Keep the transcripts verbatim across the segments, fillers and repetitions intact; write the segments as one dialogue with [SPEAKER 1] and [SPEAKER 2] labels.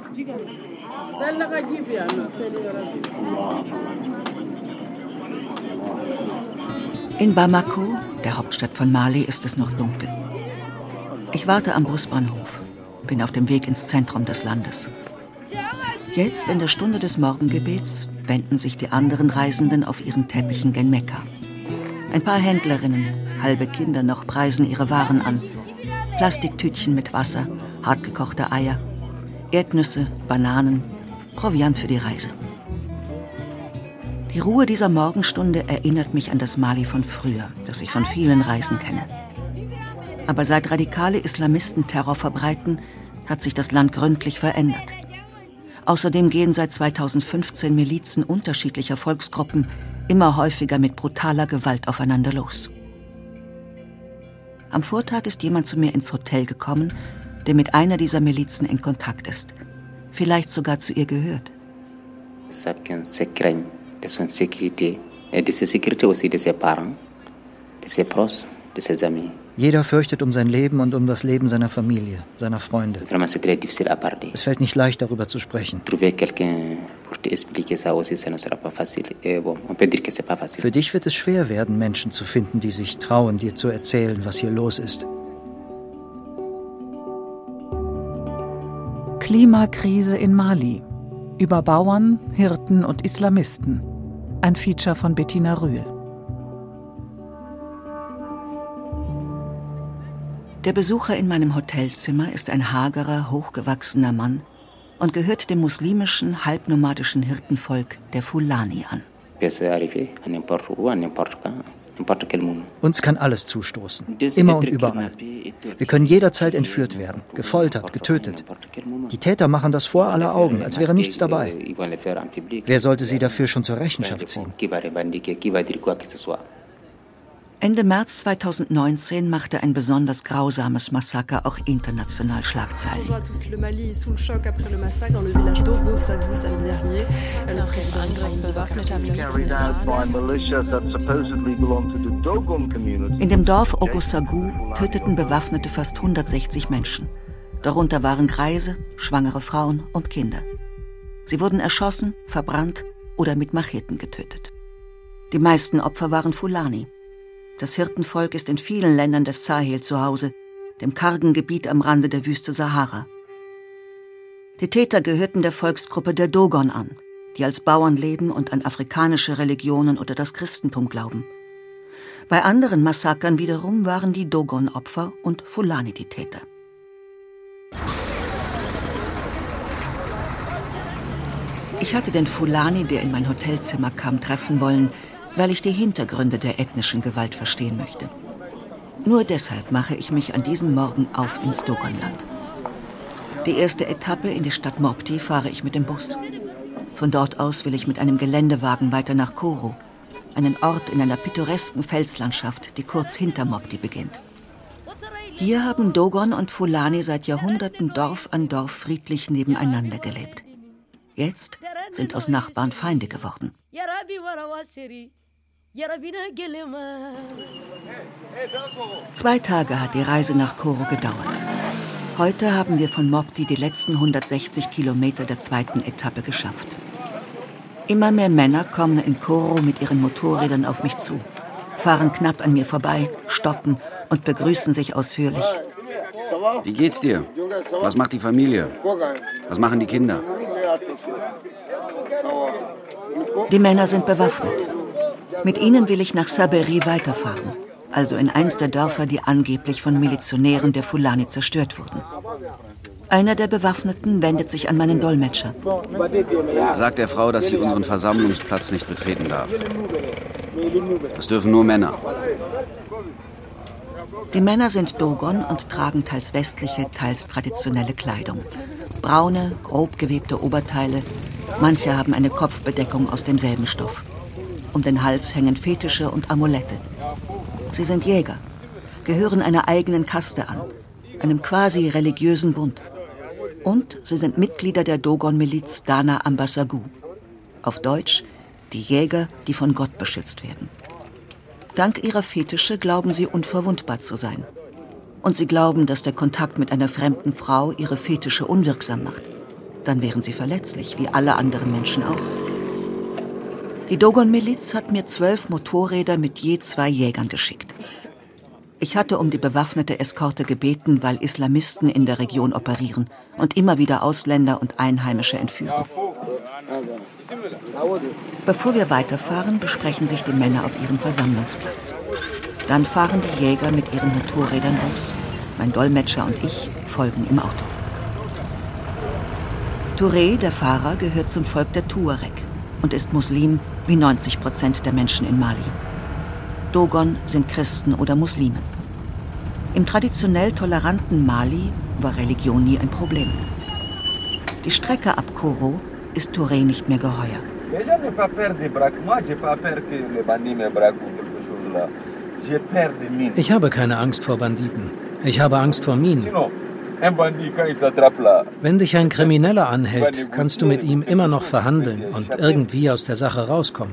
[SPEAKER 1] In Bamako, der Hauptstadt von Mali, ist es noch dunkel. Ich warte am Busbahnhof, bin auf dem Weg ins Zentrum des Landes. Jetzt, in der Stunde des Morgengebets, wenden sich die anderen Reisenden auf ihren Teppichen gen Mekka. Ein paar Händlerinnen, halbe Kinder noch, preisen ihre Waren an. Plastiktütchen mit Wasser, hartgekochte Eier, Erdnüsse, Bananen, Proviant für die Reise. Die Ruhe dieser Morgenstunde erinnert mich an das Mali von früher, das ich von vielen Reisen kenne. Aber seit radikale Islamisten Terror verbreiten, hat sich das Land gründlich verändert. Außerdem gehen seit zweitausendfünfzehn Milizen unterschiedlicher Volksgruppen immer häufiger mit brutaler Gewalt aufeinander los. Am Vortag ist jemand zu mir ins Hotel gekommen, der mit einer dieser Milizen in Kontakt ist. Vielleicht sogar zu ihr gehört.
[SPEAKER 2] De son sécurité et de sa sécurité aussi de ses parents, de ses proches, de ses amis.
[SPEAKER 3] Jeder fürchtet um sein Leben und um das Leben seiner Familie, seiner Freunde.
[SPEAKER 2] Vraiment, c'est très difficile à parler.
[SPEAKER 3] Es fällt nicht leicht, darüber zu sprechen.
[SPEAKER 2] Trouver quelqu'un pour te expliquer ça aussi, ça ne sera pas facile. Et bon, on peut dire que c'est pas facile.
[SPEAKER 3] Für dich wird es schwer werden, Menschen zu finden, die sich trauen, dir zu erzählen, was hier los ist.
[SPEAKER 4] Klimakrise in Mali. Über Bauern, Hirten und Islamisten. Ein Feature von Bettina Rühl.
[SPEAKER 1] Der Besucher in meinem Hotelzimmer ist ein hagerer, hochgewachsener Mann und gehört dem muslimischen, halbnomadischen Hirtenvolk der Fulani an.
[SPEAKER 3] Uns kann alles zustoßen, immer und überall. Wir können jederzeit entführt werden, gefoltert, getötet. Die Täter machen das vor aller Augen, als wäre nichts dabei. Wer sollte sie dafür schon zur Rechenschaft ziehen?
[SPEAKER 1] Ende März zweitausendneunzehn machte ein besonders grausames Massaker auch international Schlagzeilen. In dem Dorf Ogossagou töteten Bewaffnete fast hundertsechzig Menschen. Darunter waren Greise, schwangere Frauen und Kinder. Sie wurden erschossen, verbrannt oder mit Macheten getötet. Die meisten Opfer waren Fulani. Das Hirtenvolk ist in vielen Ländern des Sahel zu Hause, dem kargen Gebiet am Rande der Wüste Sahara. Die Täter gehörten der Volksgruppe der Dogon an, die als Bauern leben und an afrikanische Religionen oder das Christentum glauben. Bei anderen Massakern wiederum waren die Dogon Opfer und Fulani die Täter. Ich hatte den Fulani, der in mein Hotelzimmer kam, treffen wollen, weil ich die Hintergründe der ethnischen Gewalt verstehen möchte. Nur deshalb mache ich mich an diesem Morgen auf ins Dogonland. Die erste Etappe in die Stadt Mopti fahre ich mit dem Bus. Von dort aus will ich mit einem Geländewagen weiter nach Koro, einen Ort in einer pittoresken Felslandschaft, die kurz hinter Mopti beginnt. Hier haben Dogon und Fulani seit Jahrhunderten Dorf an Dorf friedlich nebeneinander gelebt. Jetzt sind aus Nachbarn Feinde geworden. Zwei Tage hat die Reise nach Koro gedauert. Heute haben wir von Mopti die letzten hundertsechzig Kilometer der zweiten Etappe geschafft. Immer mehr Männer kommen in Koro mit ihren Motorrädern auf mich zu, fahren knapp an mir vorbei, stoppen und begrüßen sich ausführlich.
[SPEAKER 5] Wie geht's dir? Was macht die Familie? Was machen die Kinder?
[SPEAKER 1] Die Männer sind bewaffnet. Mit ihnen will ich nach Saberi weiterfahren, also in eins der Dörfer, die angeblich von Milizionären der Fulani zerstört wurden. Einer der Bewaffneten wendet sich an meinen Dolmetscher.
[SPEAKER 5] Sag der Frau, dass sie unseren Versammlungsplatz nicht betreten darf. Das dürfen nur Männer.
[SPEAKER 1] Die Männer sind Dogon und tragen teils westliche, teils traditionelle Kleidung. Braune, grob gewebte Oberteile, manche haben eine Kopfbedeckung aus demselben Stoff. Um den Hals hängen Fetische und Amulette. Sie sind Jäger, gehören einer eigenen Kaste an, einem quasi religiösen Bund. Und sie sind Mitglieder der Dogon-Miliz Dana Ambasagu. Auf Deutsch, die Jäger, die von Gott beschützt werden. Dank ihrer Fetische glauben sie, unverwundbar zu sein. Und sie glauben, dass der Kontakt mit einer fremden Frau ihre Fetische unwirksam macht. dann wären sie verletzlich, wie alle anderen Menschen auch. Die Dogon-Miliz hat mir zwölf Motorräder mit je zwei Jägern geschickt. Ich hatte um die bewaffnete Eskorte gebeten, weil Islamisten in der Region operieren und immer wieder Ausländer und Einheimische entführen. Bevor wir weiterfahren, besprechen sich die Männer auf ihrem Versammlungsplatz. Dann fahren die Jäger mit ihren Motorrädern los. Mein Dolmetscher und ich folgen im Auto. Touré, der Fahrer, gehört zum Volk der Tuareg und ist Muslim wie neunzig Prozent der Menschen in Mali. Dogon sind Christen oder Muslime. Im traditionell toleranten Mali war Religion nie ein Problem. Die Strecke ab Koro ist Touré nicht mehr geheuer.
[SPEAKER 6] Ich habe keine Angst vor Banditen. Ich habe Angst vor Minen. Wenn dich ein Krimineller anhält, kannst du mit ihm immer noch verhandeln und irgendwie aus der Sache rauskommen.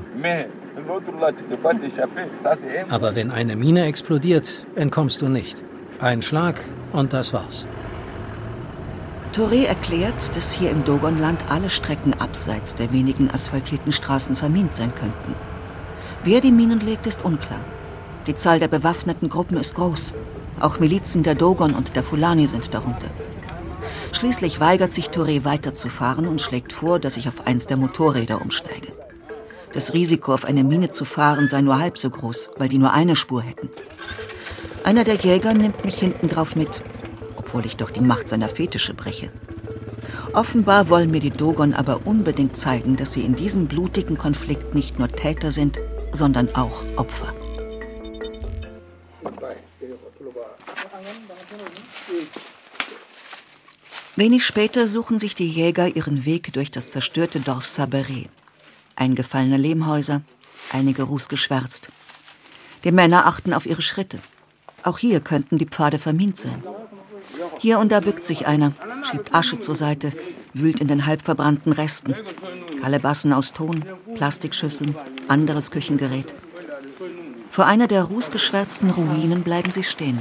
[SPEAKER 6] Aber wenn eine Mine explodiert, entkommst du nicht. Ein Schlag und das war's.
[SPEAKER 1] Touré erklärt, dass hier im Dogonland alle Strecken abseits der wenigen asphaltierten Straßen vermint sein könnten. Wer die Minen legt, ist unklar. Die Zahl der bewaffneten Gruppen ist groß. Auch Milizen der Dogon und der Fulani sind darunter. Schließlich weigert sich Touré weiterzufahren und schlägt vor, dass ich auf eins der Motorräder umsteige. Das Risiko, auf eine Mine zu fahren, sei nur halb so groß, weil die nur eine Spur hätten. Einer der Jäger nimmt mich hinten drauf mit, obwohl ich doch die Macht seiner Fetische breche. Offenbar wollen mir die Dogon aber unbedingt zeigen, dass sie in diesem blutigen Konflikt nicht nur Täter sind, sondern auch Opfer. Wenig später suchen sich die Jäger ihren Weg durch das zerstörte Dorf Sabéré. Eingefallene Lehmhäuser, einige rußgeschwärzt. Die Männer achten auf ihre Schritte. Auch hier könnten die Pfade vermint sein. Hier und da bückt sich einer, schiebt Asche zur Seite, wühlt in den halbverbrannten Resten. Kalebassen aus Ton, Plastikschüsseln, anderes Küchengerät. Vor einer der rußgeschwärzten Ruinen bleiben sie stehen.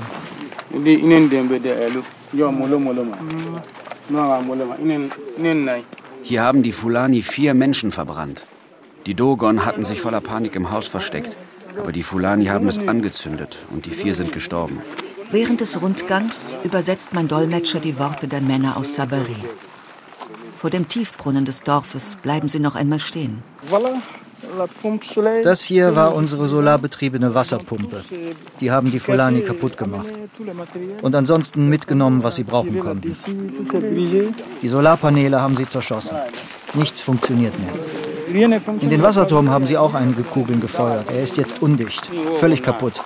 [SPEAKER 5] Hier haben die Fulani vier Menschen verbrannt. Die Dogon hatten sich voller Panik im Haus versteckt. Aber die Fulani haben es angezündet und die vier sind gestorben.
[SPEAKER 1] Während des Rundgangs übersetzt mein Dolmetscher die Worte der Männer aus Sabéré. Vor dem Tiefbrunnen des Dorfes bleiben sie noch einmal stehen.
[SPEAKER 3] Das hier war unsere solarbetriebene Wasserpumpe. Die haben die Fulani kaputt gemacht. Und ansonsten mitgenommen, was sie brauchen konnten. Die Solarpaneele haben sie zerschossen. Nichts funktioniert mehr. In den Wasserturm haben sie auch einige Kugeln gefeuert. Er ist jetzt undicht, völlig kaputt.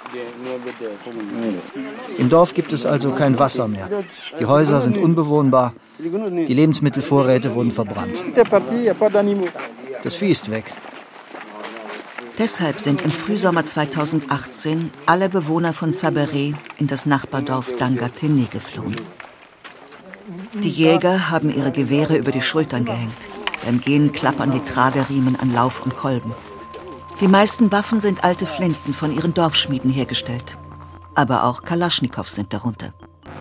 [SPEAKER 3] Im Dorf gibt es also kein Wasser mehr. Die Häuser sind unbewohnbar. Die Lebensmittelvorräte wurden verbrannt. Das Vieh ist weg.
[SPEAKER 1] Deshalb sind im Frühsommer zweitausendachtzehn alle Bewohner von Sabéré in das Nachbardorf Dangatene geflohen. Die Jäger haben ihre Gewehre über die Schultern gehängt. Beim Gehen klappern die Trageriemen an Lauf und Kolben. Die meisten Waffen sind alte Flinten von ihren Dorfschmieden hergestellt. Aber auch Kalaschnikows sind darunter.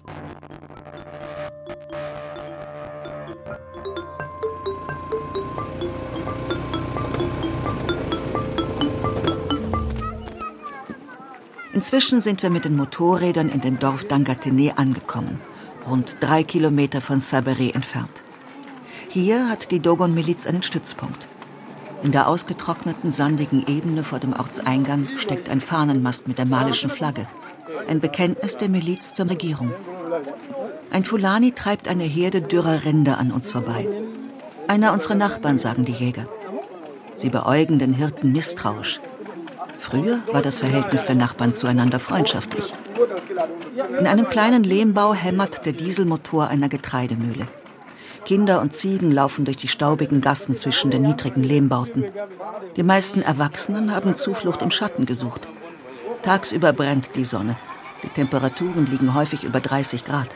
[SPEAKER 1] Inzwischen sind wir mit den Motorrädern in dem Dorf Dangatene angekommen, rund drei Kilometer von Sabéré entfernt. Hier hat die Dogon-Miliz einen Stützpunkt. In der ausgetrockneten, sandigen Ebene vor dem Ortseingang steckt ein Fahnenmast mit der malischen Flagge. Ein Bekenntnis der Miliz zur Regierung. Ein Fulani treibt eine Herde dürrer Rinder an uns vorbei. Einer unserer Nachbarn, sagen die Jäger. Sie beäugen den Hirten misstrauisch. Früher war das Verhältnis der Nachbarn zueinander freundschaftlich. In einem kleinen Lehmbau hämmert der Dieselmotor einer Getreidemühle. Kinder und Ziegen laufen durch die staubigen Gassen zwischen den niedrigen Lehmbauten. Die meisten Erwachsenen haben Zuflucht im Schatten gesucht. Tagsüber brennt die Sonne. Die Temperaturen liegen häufig über dreißig Grad.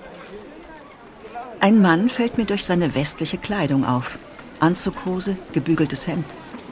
[SPEAKER 1] Ein Mann fällt mir durch seine westliche Kleidung auf. Anzughose, gebügeltes Hemd.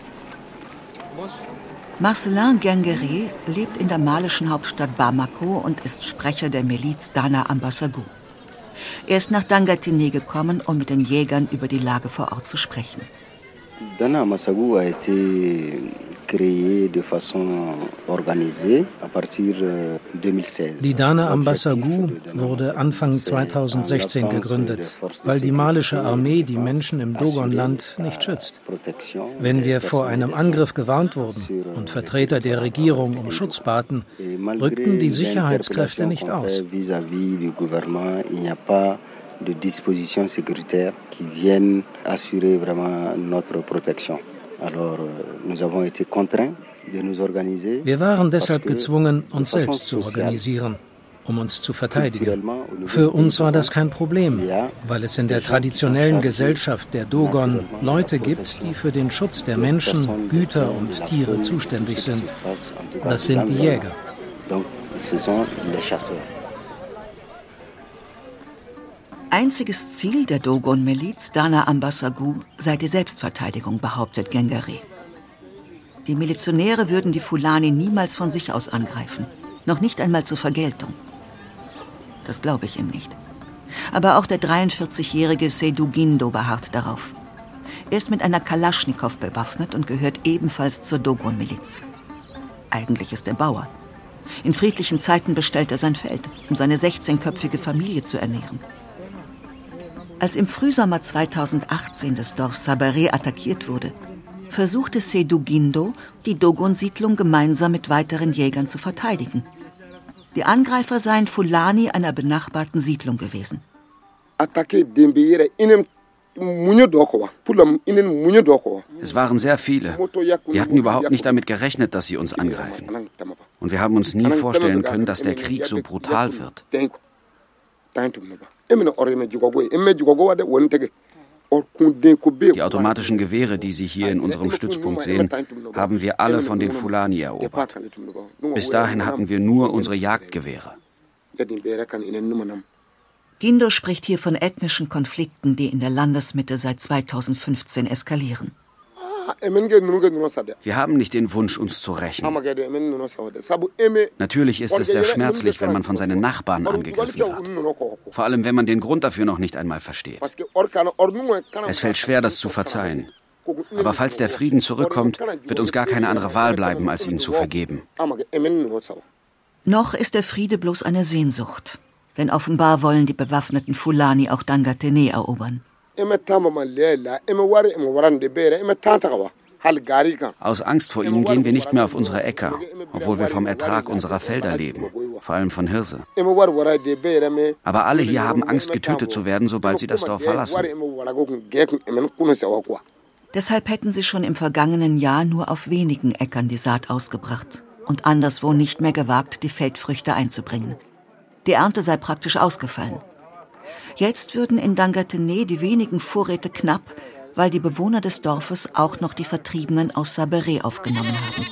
[SPEAKER 1] Marcelin Guingueré lebt in der malischen Hauptstadt Bamako und ist Sprecher der Miliz Dana Ambassagu. Er ist nach Dangatene gekommen, um mit den Jägern über die Lage vor Ort zu sprechen.
[SPEAKER 7] Dana Ambassagou a été créé de façon organisée à partir de zweitausendsechzehn.
[SPEAKER 6] Die Dana Ambassagou wurde Anfang zweitausendsechzehn gegründet, weil die malische Armee die Menschen im Dogonland nicht schützt. Wenn wir vor einem Angriff gewarnt wurden und Vertreter der Regierung um Schutz baten, rückten die Sicherheitskräfte nicht aus.
[SPEAKER 7] de dispositions sécuritaires qui viennent assurer vraiment notre protection. Alors, nous avons été contraints de nous organiser.
[SPEAKER 6] Wir waren deshalb gezwungen, uns selbst zu organisieren, um uns zu verteidigen. Für uns war das kein Problem, weil es in der traditionellen Gesellschaft der Dogon Leute gibt, die für den Schutz der Menschen, Güter und Tiere zuständig sind. Das sind die Jäger.
[SPEAKER 1] Einziges Ziel der Dogon-Miliz Dana Ambassagou sei die Selbstverteidigung, behauptet Gengari. Die Milizionäre würden die Fulani niemals von sich aus angreifen, noch nicht einmal zur Vergeltung. Das glaube ich ihm nicht. Aber auch der dreiundvierzigjährige Seydou Guindo beharrt darauf. Er ist mit einer Kalaschnikow bewaffnet und gehört ebenfalls zur Dogon-Miliz. Eigentlich ist er Bauer. In friedlichen Zeiten bestellt er sein Feld, um seine sechzehnköpfige Familie zu ernähren. Als im Frühsommer zweitausendachtzehn das Dorf Sabare attackiert wurde, versuchte Seydou Guindo, die Dogon-Siedlung gemeinsam mit weiteren Jägern zu verteidigen. Die Angreifer seien Fulani einer benachbarten Siedlung gewesen.
[SPEAKER 5] Es waren sehr viele. Wir hatten überhaupt nicht damit gerechnet, dass sie uns angreifen. Und wir haben uns nie vorstellen können, dass der Krieg so brutal wird. Die automatischen Gewehre, die Sie hier in unserem Stützpunkt sehen, haben wir alle von den Fulani erobert. Bis dahin hatten wir nur unsere Jagdgewehre.
[SPEAKER 1] Guindo spricht hier von ethnischen Konflikten, die in der Landesmitte seit zweitausendfünfzehn eskalieren.
[SPEAKER 5] Wir haben nicht den Wunsch, uns zu rächen. Natürlich ist es sehr schmerzlich, wenn man von seinen Nachbarn angegriffen wird. Vor allem, wenn man den Grund dafür noch nicht einmal versteht. Es fällt schwer, das zu verzeihen. Aber falls der Frieden zurückkommt, wird uns gar keine andere Wahl bleiben, als ihn zu vergeben.
[SPEAKER 1] Noch ist der Friede bloß eine Sehnsucht. Denn offenbar wollen die bewaffneten Fulani auch Dangatene erobern.
[SPEAKER 5] Aus Angst vor ihnen gehen wir nicht mehr auf unsere Äcker, obwohl wir vom Ertrag unserer Felder leben, vor allem von Hirse. Aber alle hier haben Angst, getötet zu werden, sobald sie das Dorf verlassen.
[SPEAKER 1] Deshalb hätten sie schon im vergangenen Jahr nur auf wenigen Äckern die Saat ausgebracht und anderswo nicht mehr gewagt, die Feldfrüchte einzubringen. Die Ernte sei praktisch ausgefallen. Jetzt würden in Dangatene die wenigen Vorräte knapp, weil die Bewohner des Dorfes auch noch die Vertriebenen aus Sabare aufgenommen haben.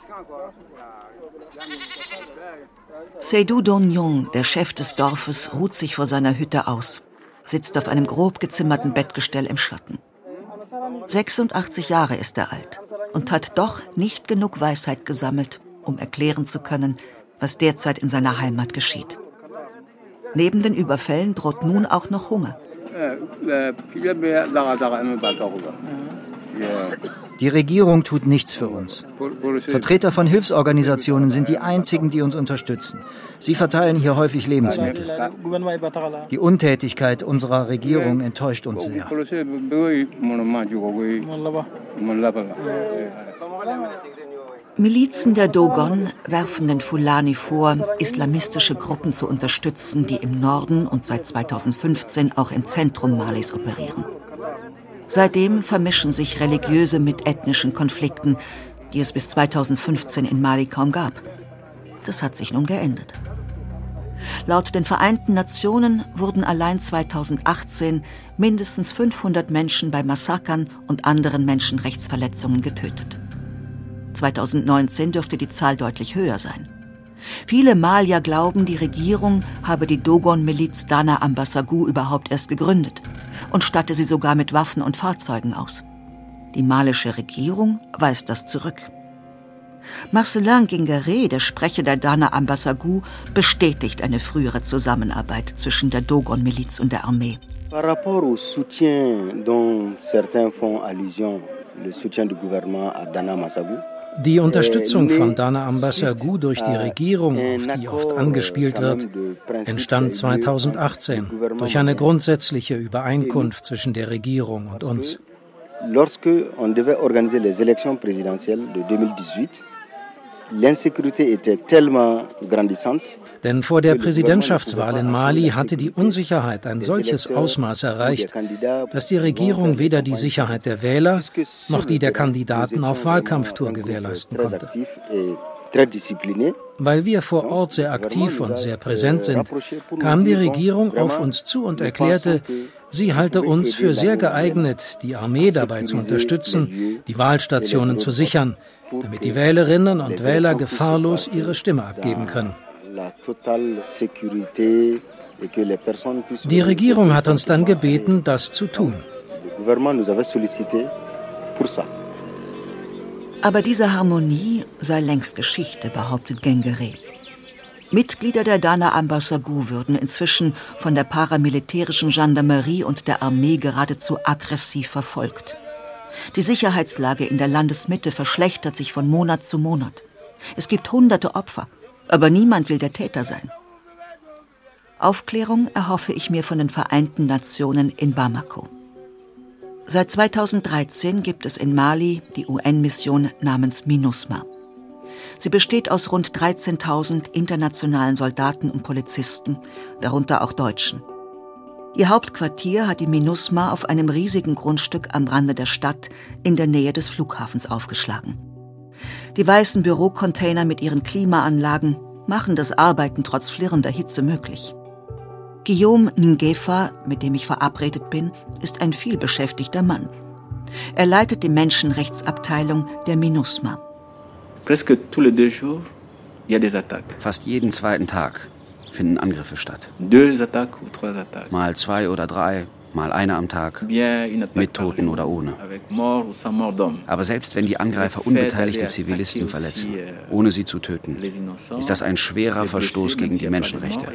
[SPEAKER 1] Seydou Dognon, der Chef des Dorfes, ruht sich vor seiner Hütte aus, sitzt auf einem grob gezimmerten Bettgestell im Schatten. sechsundachtzig Jahre ist er alt und hat doch nicht genug Weisheit gesammelt, um erklären zu können, was derzeit in seiner Heimat geschieht. Neben den Überfällen droht nun auch noch Hunger.
[SPEAKER 3] Die Regierung tut nichts für uns. Vertreter von Hilfsorganisationen sind die einzigen, die uns unterstützen. Sie verteilen hier häufig Lebensmittel. Die Untätigkeit unserer Regierung enttäuscht uns sehr.
[SPEAKER 1] Milizen der Dogon werfen den Fulani vor, islamistische Gruppen zu unterstützen, die im Norden und seit zweitausendfünfzehn auch im Zentrum Malis operieren. Seitdem vermischen sich religiöse mit ethnischen Konflikten, die es bis zweitausendfünfzehn in Mali kaum gab. Das hat sich nun geändert. Laut den Vereinten Nationen wurden allein zweitausendachtzehn mindestens fünfhundert Menschen bei Massakern und anderen Menschenrechtsverletzungen getötet. zweitausendneunzehn dürfte die Zahl deutlich höher sein. Viele Malier glauben, die Regierung habe die Dogon-Miliz Dana Ambassagou überhaupt erst gegründet und statte sie sogar mit Waffen und Fahrzeugen aus. Die malische Regierung weist das zurück. Marcelin Gingere, der Sprecher der Dana Ambassagu, bestätigt eine frühere Zusammenarbeit zwischen der Dogon-Miliz und der Armee.
[SPEAKER 7] Par rapport au soutien dont certains font allusion, le soutien du gouvernement à Dana Ambassagu.
[SPEAKER 6] Die Unterstützung von Dana Ambassagu durch die Regierung, auf die oft angespielt wird, entstand zweitausendachtzehn durch eine grundsätzliche Übereinkunft zwischen der Regierung und uns.
[SPEAKER 7] Lorsque on devait organiser les élections présidentielles de deux mille dix-huit, l'insécurité était tellement grandissante.
[SPEAKER 6] Denn vor der Präsidentschaftswahl in Mali hatte die Unsicherheit ein solches Ausmaß erreicht, dass die Regierung weder die Sicherheit der Wähler noch die der Kandidaten auf Wahlkampftour gewährleisten konnte. Weil wir vor Ort sehr aktiv und sehr präsent sind, kam die Regierung auf uns zu und erklärte, sie halte uns für sehr geeignet, die Armee dabei zu unterstützen, die Wahlstationen zu sichern, damit die Wählerinnen und Wähler gefahrlos ihre Stimme abgeben können. Die Regierung hat uns dann gebeten, das zu tun.
[SPEAKER 1] Aber diese Harmonie sei längst Geschichte, behauptet Gingere. Mitglieder der Dana Ambassagu würden inzwischen von der paramilitärischen Gendarmerie und der Armee geradezu aggressiv verfolgt. Die Sicherheitslage in der Landesmitte verschlechtert sich von Monat zu Monat. Es gibt hunderte Opfer, aber niemand will der Täter sein. Aufklärung erhoffe ich mir von den Vereinten Nationen in Bamako. Seit zweitausenddreizehn gibt es in Mali die U N-Mission namens MINUSMA. Sie besteht aus rund dreizehntausend internationalen Soldaten und Polizisten, darunter auch Deutschen. Ihr Hauptquartier hat die MINUSMA auf einem riesigen Grundstück am Rande der Stadt in der Nähe des Flughafens aufgeschlagen. Die weißen Bürocontainer mit ihren Klimaanlagen machen das Arbeiten trotz flirrender Hitze möglich. Guillaume Ngefa, mit dem ich verabredet bin, ist ein vielbeschäftigter Mann. Er leitet die Menschenrechtsabteilung der MINUSMA.
[SPEAKER 5] Fast jeden zweiten Tag finden Angriffe statt. Mal zwei oder drei, mal eine am Tag, mit Toten oder ohne. Aber selbst wenn die Angreifer unbeteiligte Zivilisten verletzen, ohne sie zu töten, ist das ein schwerer Verstoß gegen die Menschenrechte.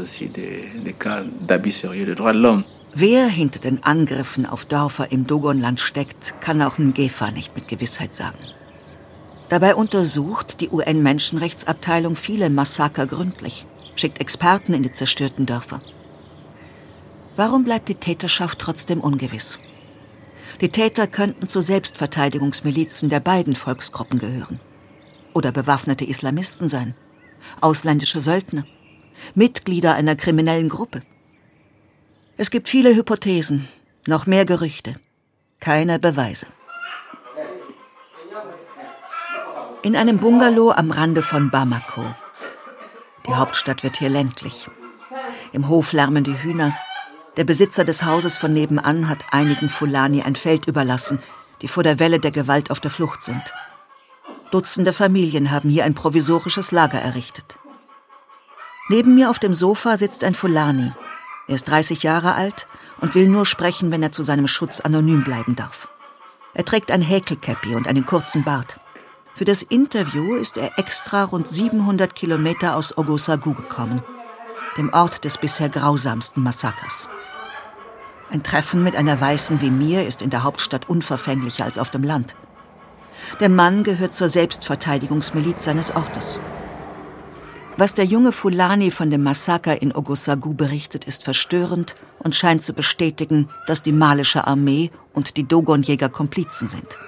[SPEAKER 1] Wer hinter den Angriffen auf Dörfer im Dogonland steckt, kann auch Ngefa nicht mit Gewissheit sagen. Dabei untersucht die U N-Menschenrechtsabteilung viele Massaker gründlich, schickt Experten in die zerstörten Dörfer. Warum bleibt die Täterschaft trotzdem ungewiss? Die Täter könnten zu Selbstverteidigungsmilizen der beiden Volksgruppen gehören. Oder bewaffnete Islamisten sein, ausländische Söldner, Mitglieder einer kriminellen Gruppe. Es gibt viele Hypothesen, noch mehr Gerüchte, keine Beweise. In einem Bungalow am Rande von Bamako. Die Hauptstadt wird hier ländlich. Im Hof lärmen die Hühner. Der Besitzer des Hauses von nebenan hat einigen Fulani ein Feld überlassen, die vor der Welle der Gewalt auf der Flucht sind. Dutzende Familien haben hier ein provisorisches Lager errichtet. Neben mir auf dem Sofa sitzt ein Fulani. Er ist dreißig Jahre alt und will nur sprechen, wenn er zu seinem Schutz anonym bleiben darf. Er trägt ein Häkelkäppi und einen kurzen Bart. Für das Interview ist er extra rund siebenhundert Kilometer aus Ogosagu gekommen, dem Ort des bisher grausamsten Massakers. Ein Treffen mit einer Weißen wie mir ist in der Hauptstadt unverfänglicher als auf dem Land. Der Mann gehört zur Selbstverteidigungsmiliz seines Ortes. Was der junge Fulani von dem Massaker in Ogosagu berichtet, ist verstörend und scheint zu bestätigen, dass die malische Armee und die Dogon-Jäger Komplizen sind.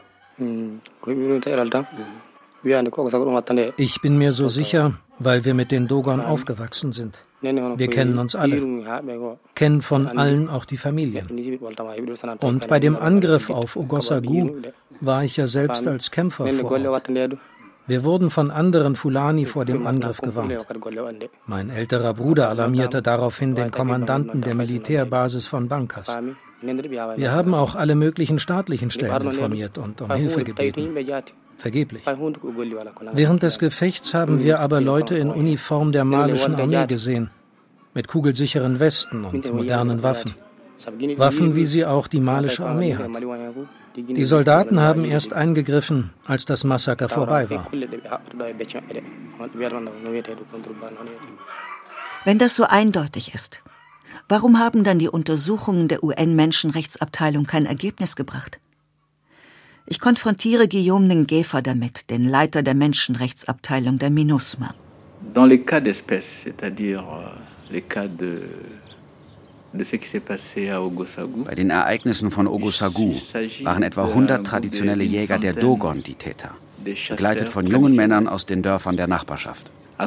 [SPEAKER 6] Ich bin mir so sicher, weil wir mit den Dogon aufgewachsen sind. Wir kennen uns alle, kennen von allen auch die Familien. Und bei dem Angriff auf Ogosagu war ich ja selbst als Kämpfer vor Ort. Wir wurden von anderen Fulani vor dem Angriff gewarnt. Mein älterer Bruder alarmierte daraufhin den Kommandanten der Militärbasis von Bankas. Wir haben auch alle möglichen staatlichen Stellen informiert und um Hilfe gebeten. Vergeblich. Während des Gefechts haben wir aber Leute in Uniform der malischen Armee gesehen, mit kugelsicheren Westen und modernen Waffen. Waffen, wie sie auch die malische Armee hat. Die Soldaten haben erst eingegriffen, als das Massaker vorbei war.
[SPEAKER 1] Wenn das so eindeutig ist, warum haben dann die Untersuchungen der U N-Menschenrechtsabteilung kein Ergebnis gebracht? Ich konfrontiere Guillaume Ngefa damit, den Leiter der Menschenrechtsabteilung der MINUSMA.
[SPEAKER 8] Dans les cas d'espèce, c'est-à-dire les cas de
[SPEAKER 5] Bei den Ereignissen von Ogosagu waren etwa hundert traditionelle Jäger der Dogon die Täter, begleitet von jungen Männern aus den Dörfern der Nachbarschaft.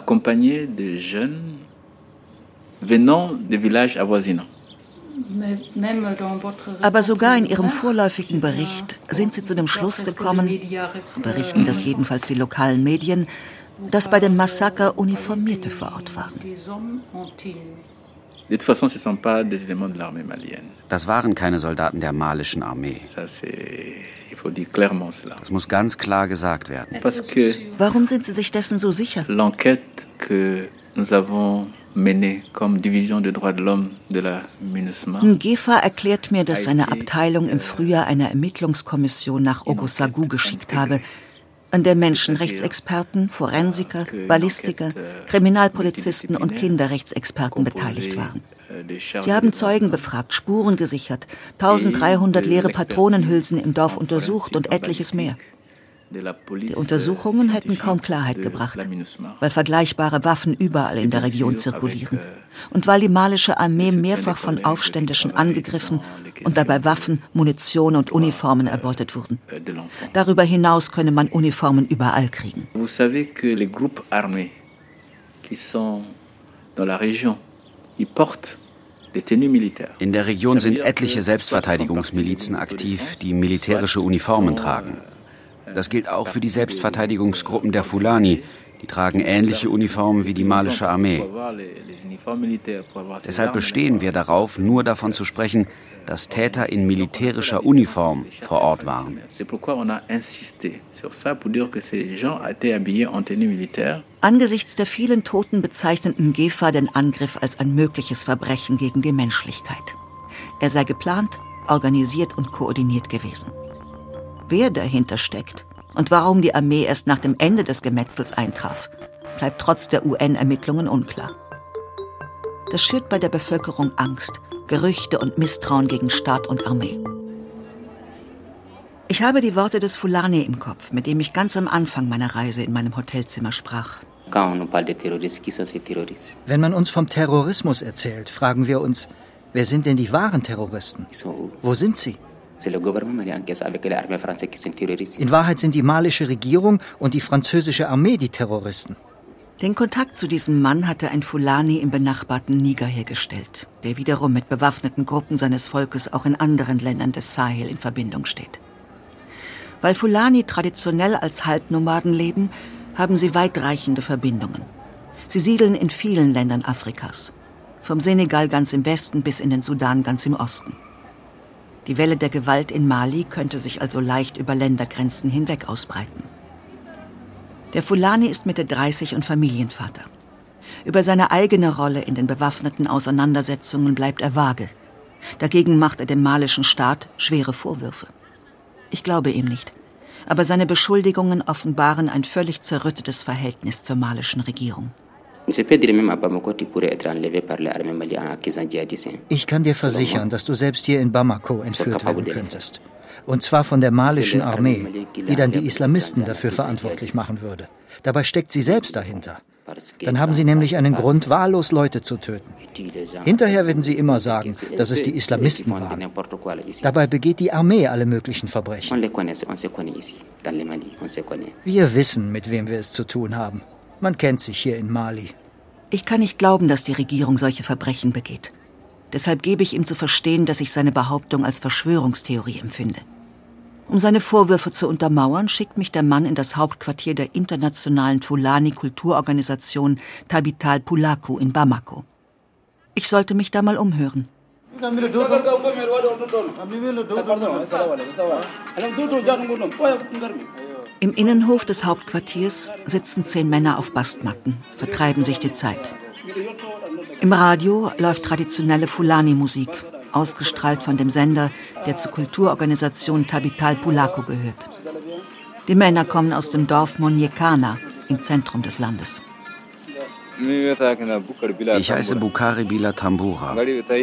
[SPEAKER 1] Aber sogar in ihrem vorläufigen Bericht sind sie zu dem Schluss gekommen, so berichten das jedenfalls die lokalen Medien, dass bei dem Massaker Uniformierte vor Ort waren.
[SPEAKER 5] Das waren keine Soldaten der malischen Armee. Das muss ganz klar gesagt werden.
[SPEAKER 1] Warum sind Sie sich dessen so sicher? Ngefa erklärt mir, dass seine Abteilung im Frühjahr eine Ermittlungskommission nach Ogosagu geschickt habe, an der Menschenrechtsexperten, Forensiker, Ballistiker, Kriminalpolizisten und Kinderrechtsexperten beteiligt waren. Sie haben Zeugen befragt, Spuren gesichert, dreizehnhundert leere Patronenhülsen im Dorf untersucht und etliches mehr. Die Untersuchungen hätten kaum Klarheit gebracht, weil vergleichbare Waffen überall in der Region zirkulieren und weil die malische Armee mehrfach von Aufständischen angegriffen und dabei Waffen, Munition und Uniformen erbeutet wurden. Darüber hinaus könne man Uniformen überall kriegen.
[SPEAKER 8] Vous savez que les groupes armés qui sont dans la région, ils portent des tenues militaires.
[SPEAKER 5] In der Region sind etliche Selbstverteidigungsmilizen aktiv, die militärische Uniformen tragen. Das gilt auch für die Selbstverteidigungsgruppen der Fulani. Die tragen ähnliche Uniformen wie die malische Armee. Deshalb bestehen wir darauf, nur davon zu sprechen, dass Täter in militärischer Uniform vor Ort waren.
[SPEAKER 1] Angesichts der vielen Toten bezeichnet Ngefa den Angriff als ein mögliches Verbrechen gegen die Menschlichkeit. Er sei geplant, organisiert und koordiniert gewesen. Wer dahinter steckt und warum die Armee erst nach dem Ende des Gemetzels eintraf, bleibt trotz der U N-Ermittlungen unklar. Das schürt bei der Bevölkerung Angst, Gerüchte und Misstrauen gegen Staat und Armee. Ich habe die Worte des Fulani im Kopf, mit dem ich ganz am Anfang meiner Reise in meinem Hotelzimmer sprach.
[SPEAKER 3] Wenn man uns vom Terrorismus erzählt, fragen wir uns, wer sind denn die wahren Terroristen? Wo sind sie? In Wahrheit sind die malische Regierung und die französische Armee die Terroristen.
[SPEAKER 1] Den Kontakt zu diesem Mann hatte ein Fulani im benachbarten Niger hergestellt, der wiederum mit bewaffneten Gruppen seines Volkes auch in anderen Ländern des Sahel in Verbindung steht. Weil Fulani traditionell als Halbnomaden leben, haben sie weitreichende Verbindungen. Sie siedeln in vielen Ländern Afrikas, vom Senegal ganz im Westen bis in den Sudan ganz im Osten. Die Welle der Gewalt in Mali könnte sich also leicht über Ländergrenzen hinweg ausbreiten. Der Fulani ist Mitte dreißig und Familienvater. Über seine eigene Rolle in den bewaffneten Auseinandersetzungen bleibt er vage. Dagegen macht er dem malischen Staat schwere Vorwürfe. Ich glaube ihm nicht, aber seine Beschuldigungen offenbaren ein völlig zerrüttetes Verhältnis zur malischen Regierung.
[SPEAKER 3] Ich kann dir versichern, dass du selbst hier in Bamako entführt werden könntest. Und zwar von der malischen Armee, die dann die Islamisten dafür verantwortlich machen würde. Dabei steckt sie selbst dahinter. Dann haben sie nämlich einen Grund, wahllos Leute zu töten. Hinterher werden sie immer sagen, dass es die Islamisten waren. Dabei begeht die Armee alle möglichen Verbrechen. Wir wissen, mit wem wir es zu tun haben. Man kennt sich hier in Mali.
[SPEAKER 1] Ich kann nicht glauben, dass die Regierung solche Verbrechen begeht. Deshalb gebe ich ihm zu verstehen, dass ich seine Behauptung als Verschwörungstheorie empfinde. Um seine Vorwürfe zu untermauern, schickt mich der Mann in das Hauptquartier der internationalen Fulani-Kulturorganisation Tabital Pulaku in Bamako. Ich sollte mich da mal umhören. Im Innenhof des Hauptquartiers sitzen zehn Männer auf Bastmatten, vertreiben sich die Zeit. Im Radio läuft traditionelle Fulani-Musik, ausgestrahlt von dem Sender, der zur Kulturorganisation Tabital Pulako gehört. Die Männer kommen aus dem Dorf Monyekana im Zentrum des Landes.
[SPEAKER 5] Ich heiße Bukari Bila Tambura.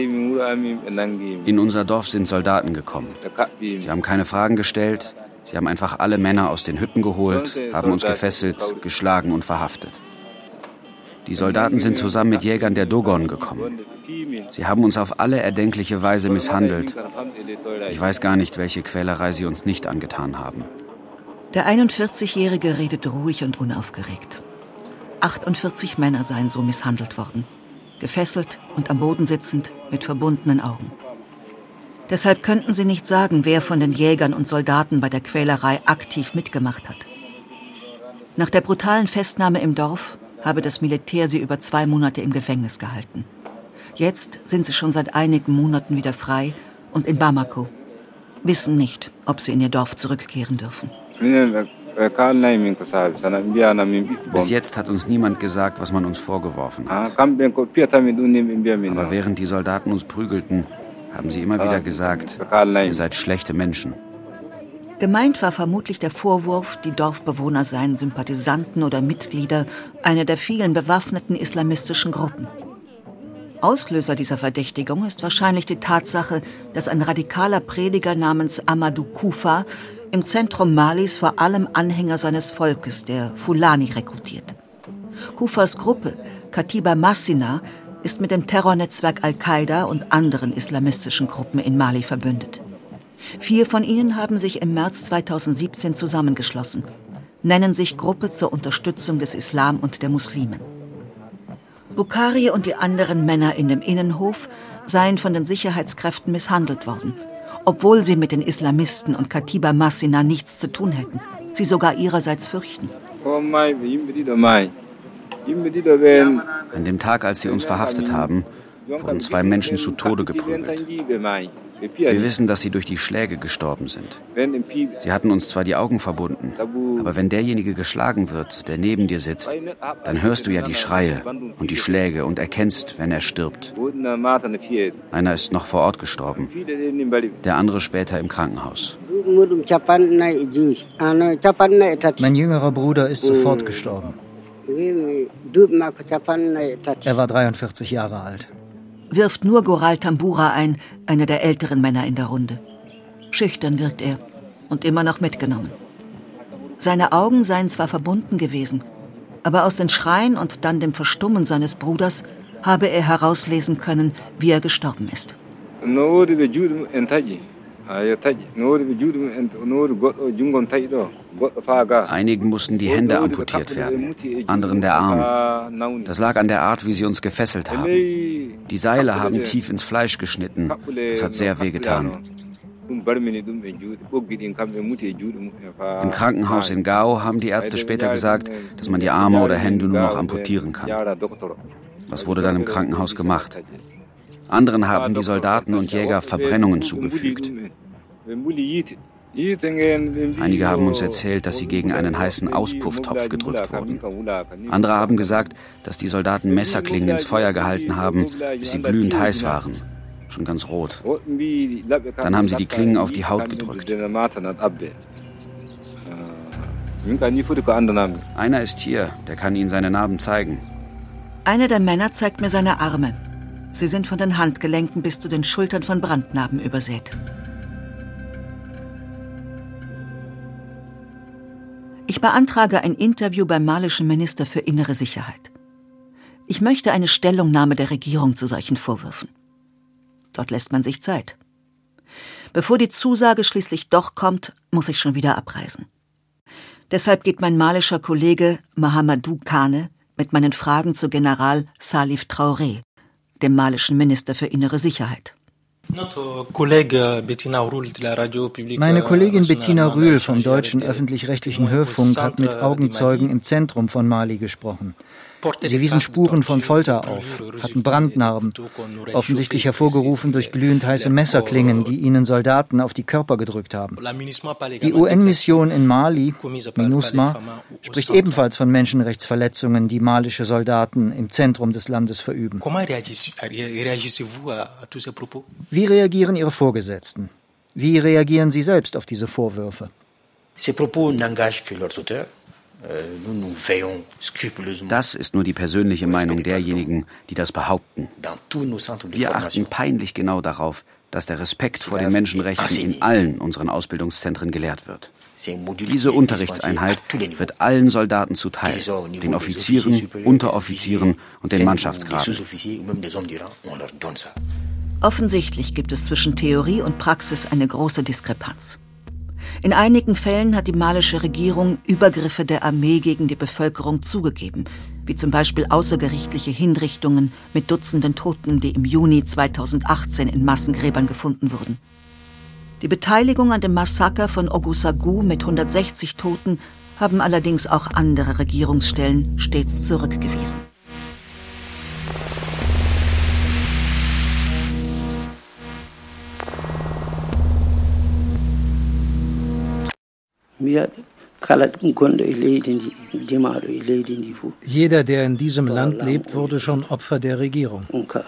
[SPEAKER 5] In unser Dorf sind Soldaten gekommen. Sie haben keine Fragen gestellt. Sie haben einfach alle Männer aus den Hütten geholt, haben uns gefesselt, geschlagen und verhaftet. Die Soldaten sind zusammen mit Jägern der Dogon gekommen. Sie haben uns auf alle erdenkliche Weise misshandelt. Ich weiß gar nicht, welche Quälerei sie uns nicht angetan haben.
[SPEAKER 1] Der einundvierzigjährige redet ruhig und unaufgeregt. achtundvierzig Männer seien so misshandelt worden. Gefesselt und am Boden sitzend, mit verbundenen Augen. Deshalb könnten sie nicht sagen, wer von den Jägern und Soldaten bei der Quälerei aktiv mitgemacht hat. Nach der brutalen Festnahme im Dorf habe das Militär sie über zwei Monate im Gefängnis gehalten. Jetzt sind sie schon seit einigen Monaten wieder frei und in Bamako. Wissen nicht, ob sie in ihr Dorf zurückkehren dürfen.
[SPEAKER 5] Bis jetzt hat uns niemand gesagt, was man uns vorgeworfen hat. Aber während die Soldaten uns prügelten, haben sie immer wieder gesagt, ihr seid schlechte Menschen.
[SPEAKER 1] Gemeint war vermutlich der Vorwurf, die Dorfbewohner seien Sympathisanten oder Mitglieder einer der vielen bewaffneten islamistischen Gruppen. Auslöser dieser Verdächtigung ist wahrscheinlich die Tatsache, dass ein radikaler Prediger namens Amadou Koufa im Zentrum Malis vor allem Anhänger seines Volkes, der Fulani, rekrutiert. Koufas Gruppe, Katiba Massina, ist mit dem Terrornetzwerk Al-Qaida und anderen islamistischen Gruppen in Mali verbündet. Vier von ihnen haben sich im März zweitausendsiebzehn zusammengeschlossen, nennen sich Gruppe zur Unterstützung des Islam und der Muslime. Bukari und die anderen Männer in dem Innenhof seien von den Sicherheitskräften misshandelt worden, obwohl sie mit den Islamisten und Katiba Massina nichts zu tun hätten, sie sogar ihrerseits fürchten.
[SPEAKER 5] An dem Tag, als sie uns verhaftet haben, wurden zwei Menschen zu Tode geprügelt. Wir wissen, dass sie durch die Schläge gestorben sind. Sie hatten uns zwar die Augen verbunden, aber wenn derjenige geschlagen wird, der neben dir sitzt, dann hörst du ja die Schreie und die Schläge und erkennst, wenn er stirbt. Einer ist noch vor Ort gestorben, der andere später im Krankenhaus.
[SPEAKER 3] Mein jüngerer Bruder ist sofort gestorben. Er war dreiundvierzig Jahre alt.
[SPEAKER 1] Wirft nur Goral Tambura ein, einer der älteren Männer in der Runde. Schüchtern wirkt er und immer noch mitgenommen. Seine Augen seien zwar verbunden gewesen, aber aus den Schreien und dann dem Verstummen seines Bruders habe er herauslesen können, wie er gestorben ist.
[SPEAKER 5] Einigen mussten die Hände amputiert werden, anderen der Arm. Das lag an der Art, wie sie uns gefesselt haben. Die Seile haben tief ins Fleisch geschnitten. Das hat sehr wehgetan. Im Krankenhaus in Gao haben die Ärzte später gesagt, dass man die Arme oder Hände nur noch amputieren kann. Das wurde dann im Krankenhaus gemacht. Anderen haben die Soldaten und Jäger Verbrennungen zugefügt. Einige haben uns erzählt, dass sie gegen einen heißen Auspufftopf gedrückt wurden. Andere haben gesagt, dass die Soldaten Messerklingen ins Feuer gehalten haben, bis sie glühend heiß waren, schon ganz rot. Dann haben sie die Klingen auf die Haut gedrückt. Einer ist hier, der kann Ihnen seine Narben zeigen.
[SPEAKER 1] Einer der Männer zeigt mir seine Arme. Sie sind von den Handgelenken bis zu den Schultern von Brandnarben übersät. Ich beantrage ein Interview beim malischen Minister für innere Sicherheit. Ich möchte eine Stellungnahme der Regierung zu solchen Vorwürfen. Dort lässt man sich Zeit. Bevor die Zusage schließlich doch kommt, muss ich schon wieder abreisen. Deshalb geht mein malischer Kollege Mahamadou Kane mit meinen Fragen zu General Salif Traoré, dem malischen Minister für innere Sicherheit.
[SPEAKER 3] Meine Kollegin Bettina Rühl vom deutschen öffentlich-rechtlichen Hörfunk hat mit Augenzeugen im Zentrum von Mali gesprochen. Sie wiesen Spuren von Folter auf, hatten Brandnarben, offensichtlich hervorgerufen durch glühend heiße Messerklingen, die ihnen Soldaten auf die Körper gedrückt haben. Die U N-Mission in Mali, MINUSMA, spricht ebenfalls von Menschenrechtsverletzungen, die malische Soldaten im Zentrum des Landes verüben. Wie reagieren Ihre Vorgesetzten? Wie reagieren Sie selbst auf diese Vorwürfe?
[SPEAKER 5] Das ist nur die persönliche Meinung derjenigen, die das behaupten. Wir achten peinlich genau darauf, dass der Respekt vor den Menschenrechten in allen unseren Ausbildungszentren gelehrt wird. Diese Unterrichtseinheit wird allen Soldaten zuteil, den Offizieren, Unteroffizieren und den Mannschaftsgraden.
[SPEAKER 1] Offensichtlich gibt es zwischen Theorie und Praxis eine große Diskrepanz. In einigen Fällen hat die malische Regierung Übergriffe der Armee gegen die Bevölkerung zugegeben, wie zum Beispiel außergerichtliche Hinrichtungen mit Dutzenden Toten, die im Juni zweitausendachtzehn in Massengräbern gefunden wurden. Die Beteiligung an dem Massaker von Ouagadougou mit hundertsechzig Toten haben allerdings auch andere Regierungsstellen stets zurückgewiesen.
[SPEAKER 6] Jeder, der in diesem Land lebt, wurde schon Opfer der Regierung.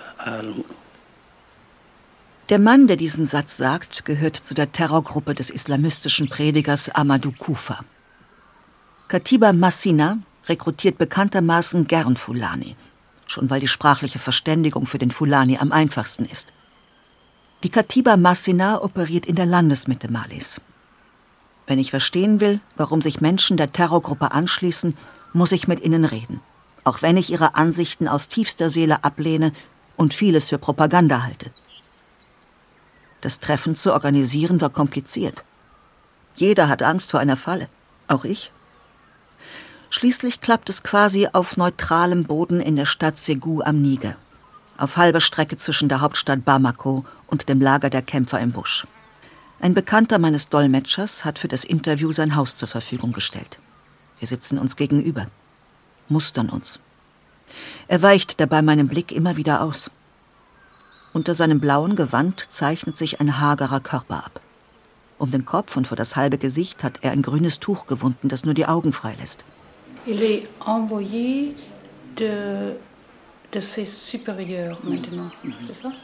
[SPEAKER 1] Der Mann, der diesen Satz sagt, gehört zu der Terrorgruppe des islamistischen Predigers Amadou Koufa. Katiba Massina rekrutiert bekanntermaßen gern Fulani, schon weil die sprachliche Verständigung für den Fulani am einfachsten ist. Die Katiba Massina operiert in der Landesmitte Malis. Wenn ich verstehen will, warum sich Menschen der Terrorgruppe anschließen, muss ich mit ihnen reden, auch wenn ich ihre Ansichten aus tiefster Seele ablehne und vieles für Propaganda halte. Das Treffen zu organisieren war kompliziert. Jeder hat Angst vor einer Falle, auch ich. Schließlich klappt es quasi auf neutralem Boden in der Stadt Ségou am Niger, auf halber Strecke zwischen der Hauptstadt Bamako und dem Lager der Kämpfer im Busch. Ein Bekannter meines Dolmetschers hat für das Interview sein Haus zur Verfügung gestellt. Wir sitzen uns gegenüber, mustern uns. Er weicht dabei meinem Blick immer wieder aus. Unter seinem blauen Gewand zeichnet sich ein hagerer Körper ab. Um den Kopf und vor das halbe Gesicht hat er ein grünes Tuch gewunden, das nur die Augen freilässt.
[SPEAKER 9] Il est envoyé de, de ses supérieurs maintenant, c'est ça?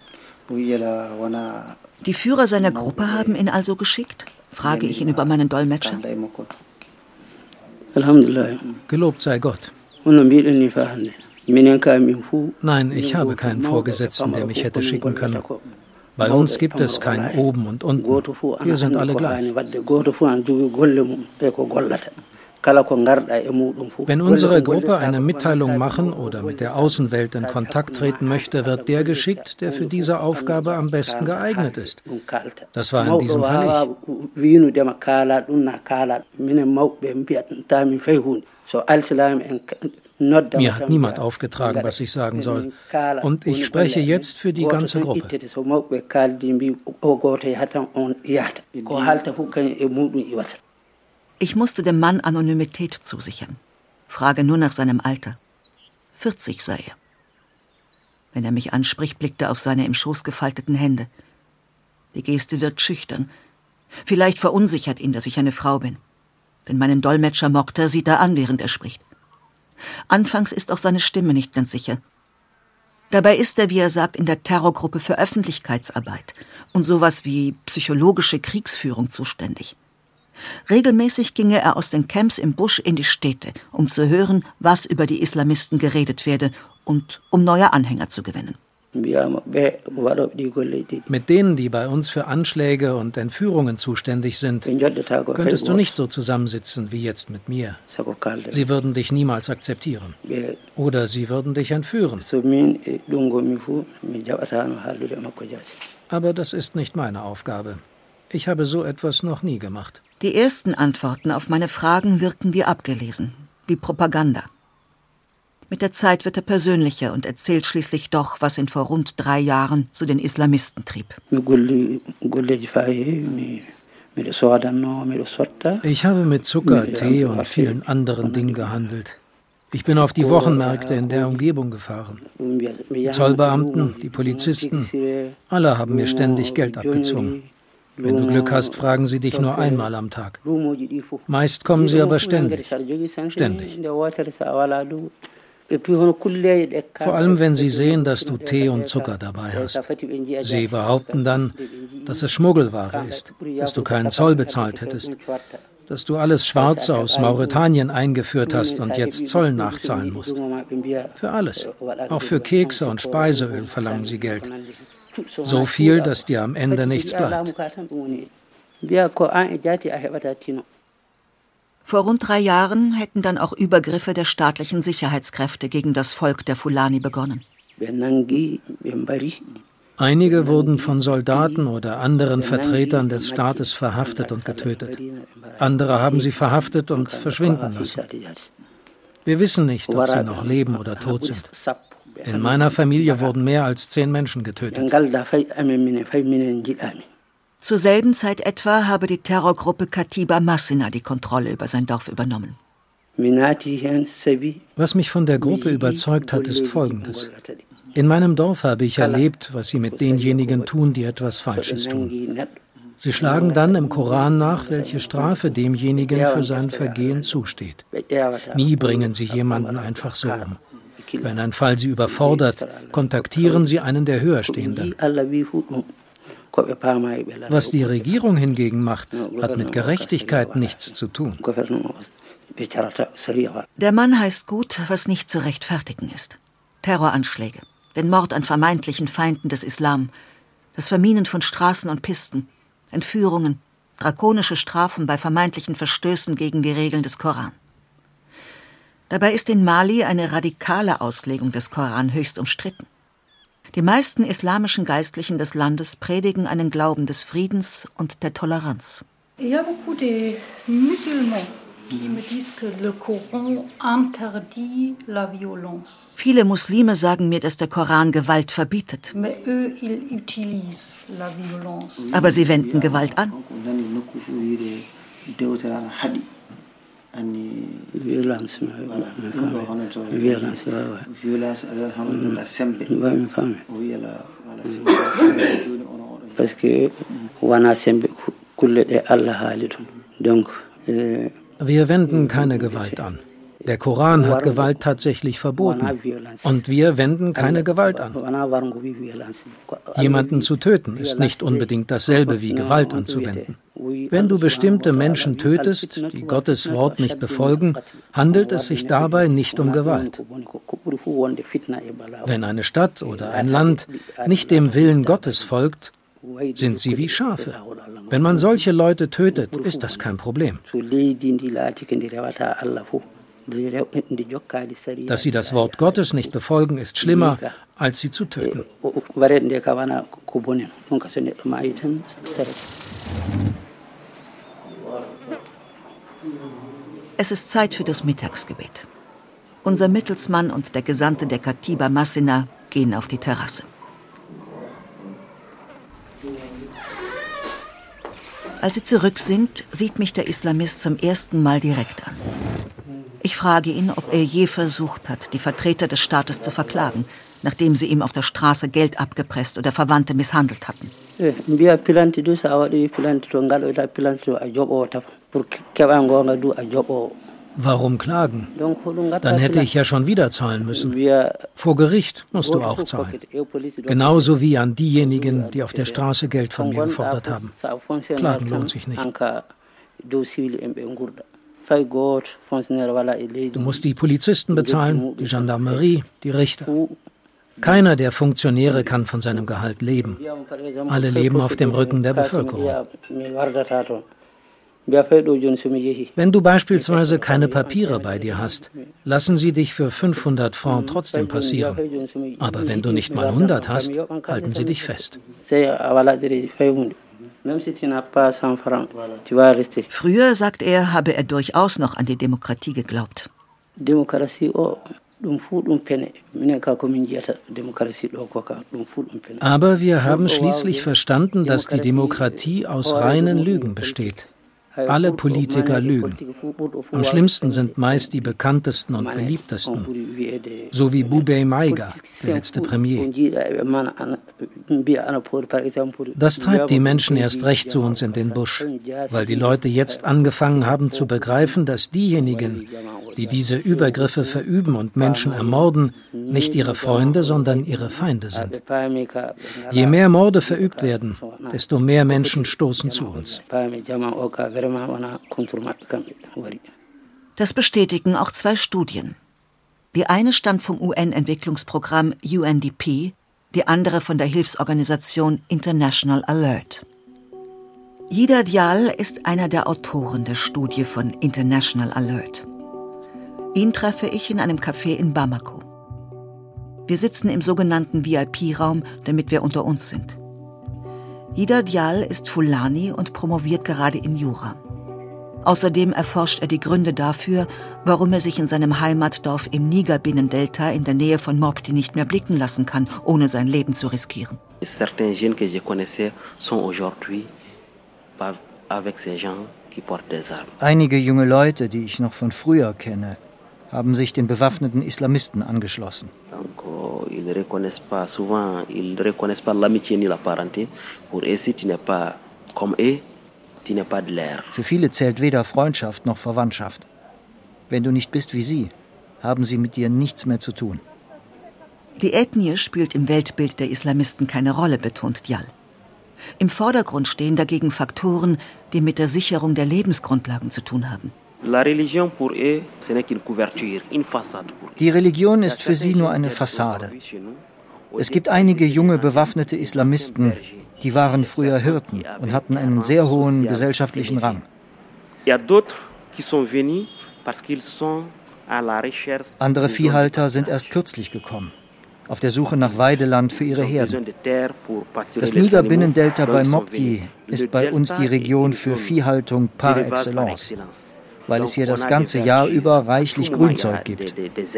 [SPEAKER 1] Die Führer seiner Gruppe haben ihn also geschickt? Frage ich ihn über meinen Dolmetscher.
[SPEAKER 6] Gelobt sei Gott. Nein, ich habe keinen Vorgesetzten, der mich hätte schicken können. Bei uns gibt es kein Oben und Unten. Wir sind alle gleich. Wenn unsere Gruppe eine Mitteilung machen oder mit der Außenwelt in Kontakt treten möchte, wird der geschickt, der für diese Aufgabe am besten geeignet ist. Das war in diesem Fall ich. Mir hat niemand aufgetragen, was ich sagen soll. Und ich spreche jetzt für die ganze Gruppe.
[SPEAKER 1] Ich musste dem Mann Anonymität zusichern. Frage nur nach seinem Alter. vierzig sei er. Wenn er mich anspricht, blickt er auf seine im Schoß gefalteten Hände. Die Geste wirkt schüchtern. Vielleicht verunsichert ihn, dass ich eine Frau bin. Denn meinen Dolmetscher Mokhtar sieht er an, während er spricht. Anfangs ist auch seine Stimme nicht ganz sicher. Dabei ist er, wie er sagt, in der Terrorgruppe für Öffentlichkeitsarbeit und sowas wie psychologische Kriegsführung zuständig. Regelmäßig ginge er aus den Camps im Busch in die Städte, um zu hören, was über die Islamisten geredet werde und um neue Anhänger zu gewinnen.
[SPEAKER 6] Mit denen, die bei uns für Anschläge und Entführungen zuständig sind, könntest du nicht so zusammensitzen wie jetzt mit mir. Sie würden dich niemals akzeptieren. Oder sie würden dich entführen. Aber das ist nicht meine Aufgabe. Ich habe so etwas noch nie gemacht.
[SPEAKER 1] Die ersten Antworten auf meine Fragen wirken wie abgelesen, wie Propaganda. Mit der Zeit wird er persönlicher und erzählt schließlich doch, was ihn vor rund drei Jahren zu den Islamisten trieb.
[SPEAKER 6] Ich habe mit Zucker, Tee und vielen anderen Dingen gehandelt. Ich bin auf die Wochenmärkte in der Umgebung gefahren. Die Zollbeamten, die Polizisten, alle haben mir ständig Geld abgezwungen. Wenn du Glück hast, fragen sie dich nur einmal am Tag. Meist kommen sie aber ständig. Ständig. Vor allem, wenn sie sehen, dass du Tee und Zucker dabei hast. Sie behaupten dann, dass es Schmuggelware ist, dass du keinen Zoll bezahlt hättest, dass du alles Schwarze aus Mauretanien eingeführt hast und jetzt Zoll nachzahlen musst. Für alles. Auch für Kekse und Speiseöl verlangen sie Geld. So viel, dass dir am Ende nichts bleibt.
[SPEAKER 1] Vor rund drei Jahren hätten dann auch Übergriffe der staatlichen Sicherheitskräfte gegen das Volk der Fulani begonnen.
[SPEAKER 6] Einige wurden von Soldaten oder anderen Vertretern des Staates verhaftet und getötet. Andere haben sie verhaftet und verschwinden lassen. Wir wissen nicht, ob sie noch leben oder tot sind. In meiner Familie wurden mehr als zehn Menschen getötet.
[SPEAKER 1] Zur selben Zeit etwa habe die Terrorgruppe Katiba Masina die Kontrolle über sein Dorf übernommen.
[SPEAKER 6] Was mich von der Gruppe überzeugt hat, ist Folgendes. In meinem Dorf habe ich erlebt, was sie mit denjenigen tun, die etwas Falsches tun. Sie schlagen dann im Koran nach, welche Strafe demjenigen für sein Vergehen zusteht. Nie bringen sie jemanden einfach so um. Wenn ein Fall sie überfordert, kontaktieren sie einen der Höherstehenden. Was die Regierung hingegen macht, hat mit Gerechtigkeit nichts zu tun.
[SPEAKER 1] Der Mann heißt gut, was nicht zu rechtfertigen ist. Terroranschläge, den Mord an vermeintlichen Feinden des Islam, das Verminen von Straßen und Pisten, Entführungen, drakonische Strafen bei vermeintlichen Verstößen gegen die Regeln des Koran. Dabei ist in Mali eine radikale Auslegung des Koran höchst umstritten. Die meisten islamischen Geistlichen des Landes predigen einen Glauben des Friedens und der Toleranz. Viele Muslime sagen mir, dass der Koran Gewalt verbietet. Aber sie wenden Gewalt an. Violence. Violence. Parce que wana sembe kulle de Allah halidum. Donc
[SPEAKER 6] wir wenden keine Gewalt an. Der Koran hat Gewalt tatsächlich verboten. Und wir wenden keine Gewalt an. Jemanden zu töten ist nicht unbedingt dasselbe wie Gewalt anzuwenden. Wenn du bestimmte Menschen tötest, die Gottes Wort nicht befolgen, handelt es sich dabei nicht um Gewalt. Wenn eine Stadt oder ein Land nicht dem Willen Gottes folgt, sind sie wie Schafe. Wenn man solche Leute tötet, ist das kein Problem. Dass sie das Wort Gottes nicht befolgen, ist schlimmer, als sie zu töten.
[SPEAKER 1] Es ist Zeit für das Mittagsgebet. Unser Mittelsmann und der Gesandte der Katiba Masina gehen auf die Terrasse. Als sie zurück sind, sieht mich der Islamist zum ersten Mal direkt an. Ich frage ihn, ob er je versucht hat, die Vertreter des Staates zu verklagen, nachdem sie ihm auf der Straße Geld abgepresst oder Verwandte misshandelt hatten.
[SPEAKER 6] Warum klagen? Dann hätte ich ja schon wieder zahlen müssen. Vor Gericht musst du auch zahlen. Genauso wie an diejenigen, die auf der Straße Geld von mir gefordert haben. Klagen lohnt sich nicht. Du musst die Polizisten bezahlen, die Gendarmerie, die Richter. Keiner der Funktionäre kann von seinem Gehalt leben. Alle leben auf dem Rücken der Bevölkerung. Wenn du beispielsweise keine Papiere bei dir hast, lassen sie dich für fünfhundert Francs trotzdem passieren. Aber wenn du nicht mal hundert hast, halten sie dich fest.
[SPEAKER 1] Früher, sagt er, habe er durchaus noch an die Demokratie geglaubt.
[SPEAKER 6] Aber wir haben schließlich verstanden, dass die Demokratie aus reinen Lügen besteht. Alle Politiker lügen. Am schlimmsten sind meist die bekanntesten und beliebtesten, so wie Bubey Maiga, der letzte Premier. Das treibt die Menschen erst recht zu uns in den Busch, weil die Leute jetzt angefangen haben zu begreifen, dass diejenigen, die diese Übergriffe verüben und Menschen ermorden, nicht ihre Freunde, sondern ihre Feinde sind. Je mehr Morde verübt werden, desto mehr Menschen stoßen zu uns.
[SPEAKER 1] Das bestätigen auch zwei Studien. Die eine stammt vom U N-Entwicklungsprogramm U N D P, die andere von der Hilfsorganisation International Alert. Yida Dial ist einer der Autoren der Studie von International Alert. Ihn treffe ich in einem Café in Bamako. Wir sitzen im sogenannten V I P-Raum, damit wir unter uns sind. Yida Dial ist Fulani und promoviert gerade in Jura. Außerdem erforscht er die Gründe dafür, warum er sich in seinem Heimatdorf im Niger-Binnendelta in der Nähe von Mopti nicht mehr blicken lassen kann, ohne sein Leben zu riskieren.
[SPEAKER 3] Einige junge Leute, die ich noch von früher kenne, haben sich den bewaffneten Islamisten angeschlossen. Für viele zählt weder Freundschaft noch Verwandtschaft. Wenn du nicht bist wie sie, haben sie mit dir nichts mehr zu tun.
[SPEAKER 1] Die Ethnie spielt im Weltbild der Islamisten keine Rolle, betont Dial. Im Vordergrund stehen dagegen Faktoren, die mit der Sicherung der Lebensgrundlagen zu tun haben.
[SPEAKER 3] Die Religion ist für sie nur eine Fassade. Es gibt einige junge bewaffnete Islamisten, die waren früher Hirten und hatten einen sehr hohen gesellschaftlichen Rang. Andere Viehhalter sind erst kürzlich gekommen, auf der Suche nach Weideland für ihre Herden. Das Niger-Binnendelta bei Mopti ist bei uns die Region für Viehhaltung par excellence, weil es hier das ganze Jahr über reichlich Grünzeug gibt.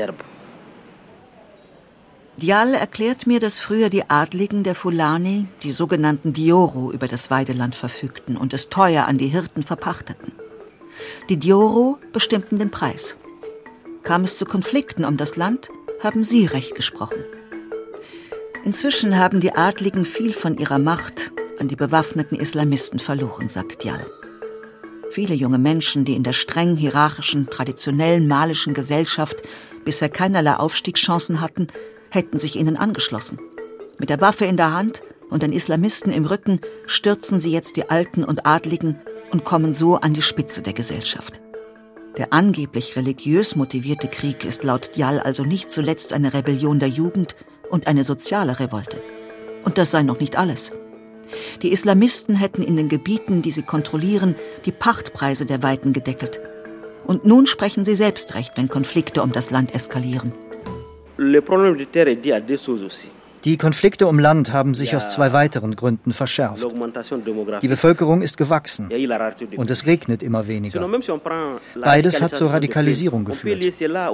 [SPEAKER 1] Dial erklärt mir, dass früher die Adligen der Fulani, die sogenannten Dioro, über das Weideland verfügten und es teuer an die Hirten verpachteten. Die Dioro bestimmten den Preis. Kam es zu Konflikten um das Land, haben sie Recht gesprochen. Inzwischen haben die Adligen viel von ihrer Macht an die bewaffneten Islamisten verloren, sagt Dial. Viele junge Menschen, die in der streng hierarchischen, traditionellen malischen Gesellschaft bisher keinerlei Aufstiegschancen hatten, hätten sich ihnen angeschlossen. Mit der Waffe in der Hand und den Islamisten im Rücken stürzen sie jetzt die Alten und Adligen und kommen so an die Spitze der Gesellschaft. Der angeblich religiös motivierte Krieg ist laut Dial also nicht zuletzt eine Rebellion der Jugend und eine soziale Revolte. Und das sei noch nicht alles. Die Islamisten hätten in den Gebieten, die sie kontrollieren, die Pachtpreise der Weiden gedeckelt. Und nun sprechen sie selbst recht, wenn Konflikte um das Land eskalieren.
[SPEAKER 3] Die Konflikte um Land haben sich aus zwei weiteren Gründen verschärft. Die Bevölkerung ist gewachsen und es regnet immer weniger. Beides hat zur Radikalisierung geführt.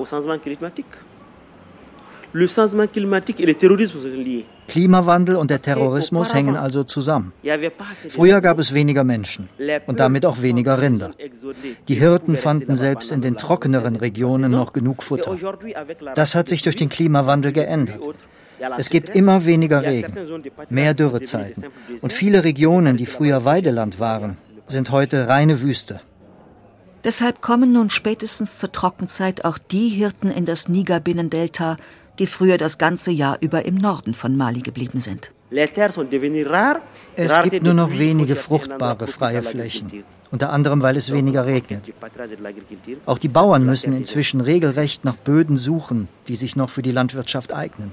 [SPEAKER 3] Klimawandel und der Terrorismus hängen also zusammen. Früher gab es weniger Menschen und damit auch weniger Rinder. Die Hirten fanden selbst in den trockeneren Regionen noch genug Futter. Das hat sich durch den Klimawandel geändert. Es gibt immer weniger Regen, mehr Dürrezeiten und viele Regionen, die früher Weideland waren, sind heute reine Wüste.
[SPEAKER 1] Deshalb kommen nun spätestens zur Trockenzeit auch die Hirten in das Niger-Binnendelta, die früher das ganze Jahr über im Norden von Mali geblieben sind.
[SPEAKER 3] Es gibt nur noch wenige fruchtbare freie Flächen, unter anderem, weil es weniger regnet. Auch die Bauern müssen inzwischen regelrecht nach Böden suchen, die sich noch für die Landwirtschaft eignen.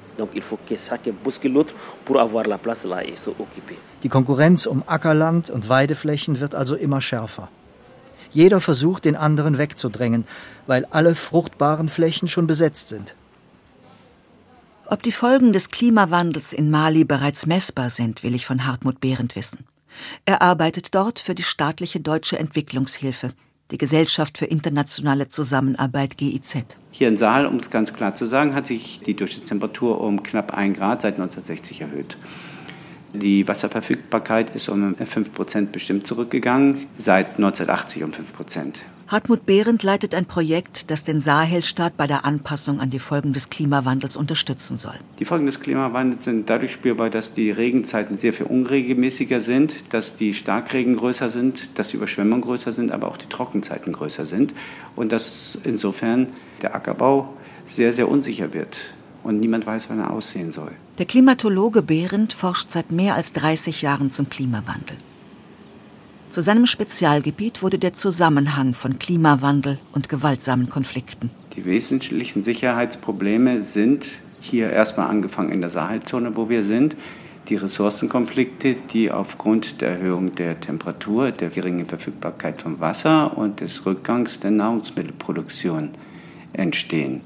[SPEAKER 3] Die Konkurrenz um Ackerland und Weideflächen wird also immer schärfer. Jeder versucht, den anderen wegzudrängen, weil alle fruchtbaren Flächen schon besetzt sind.
[SPEAKER 1] Ob die Folgen des Klimawandels in Mali bereits messbar sind, will ich von Hartmut Behrendt wissen. Er arbeitet dort für die staatliche Deutsche Entwicklungshilfe, die Gesellschaft für internationale Zusammenarbeit G I Z.
[SPEAKER 10] Hier in Saal, um es ganz klar zu sagen, hat sich die Durchschnittstemperatur um knapp ein Grad seit neunzehnhundertsechzig erhöht. Die Wasserverfügbarkeit ist um fünf Prozent bestimmt zurückgegangen, seit neunzehnhundertachtzig um fünf Prozent.
[SPEAKER 1] Hartmut Behrendt leitet ein Projekt, das den Sahelstaat bei der Anpassung an die Folgen des Klimawandels unterstützen soll.
[SPEAKER 10] Die Folgen des Klimawandels sind dadurch spürbar, dass die Regenzeiten sehr viel unregelmäßiger sind, dass die Starkregen größer sind, dass die Überschwemmungen größer sind, aber auch die Trockenzeiten größer sind und dass insofern der Ackerbau sehr, sehr unsicher wird und niemand weiß, wann er aussehen soll.
[SPEAKER 1] Der Klimatologe Behrendt forscht seit mehr als dreißig Jahren zum Klimawandel. Zu seinem Spezialgebiet wurde der Zusammenhang von Klimawandel und gewaltsamen Konflikten.
[SPEAKER 10] Die wesentlichen Sicherheitsprobleme sind hier erstmal angefangen in der Sahelzone, wo wir sind. Die Ressourcenkonflikte, die aufgrund der Erhöhung der Temperatur, der geringen Verfügbarkeit von Wasser und des Rückgangs der Nahrungsmittelproduktion entstehen.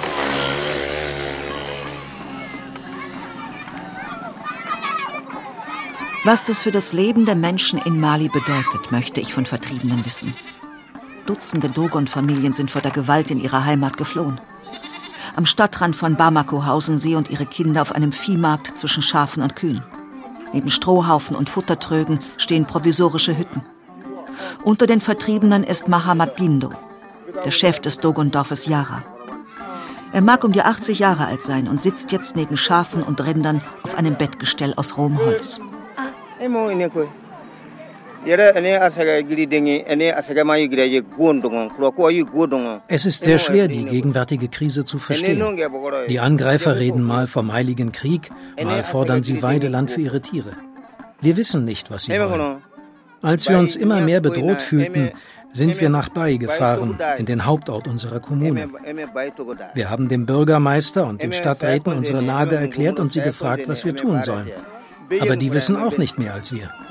[SPEAKER 1] Was das für das Leben der Menschen in Mali bedeutet, möchte ich von Vertriebenen wissen. Dutzende Dogon-Familien sind vor der Gewalt in ihrer Heimat geflohen. Am Stadtrand von Bamako hausen sie und ihre Kinder auf einem Viehmarkt zwischen Schafen und Kühen. Neben Strohhaufen und Futtertrögen stehen provisorische Hütten. Unter den Vertriebenen ist Mahamat Gindo, der Chef des Dogon-Dorfes Yara. Er mag um die achtzig Jahre alt sein und sitzt jetzt neben Schafen und Rindern auf einem Bettgestell aus rohem Holz.
[SPEAKER 6] Es ist sehr schwer, die gegenwärtige Krise zu verstehen. Die Angreifer reden mal vom Heiligen Krieg, mal fordern sie Weideland für ihre Tiere. Wir wissen nicht, was sie wollen. Als wir uns immer mehr bedroht fühlten, sind wir nach Bai gefahren, in den Hauptort unserer Kommune. Wir haben dem Bürgermeister und den Stadträten unsere Lage erklärt und sie gefragt, was wir tun sollen. Aber die wissen auch nicht mehr als wir.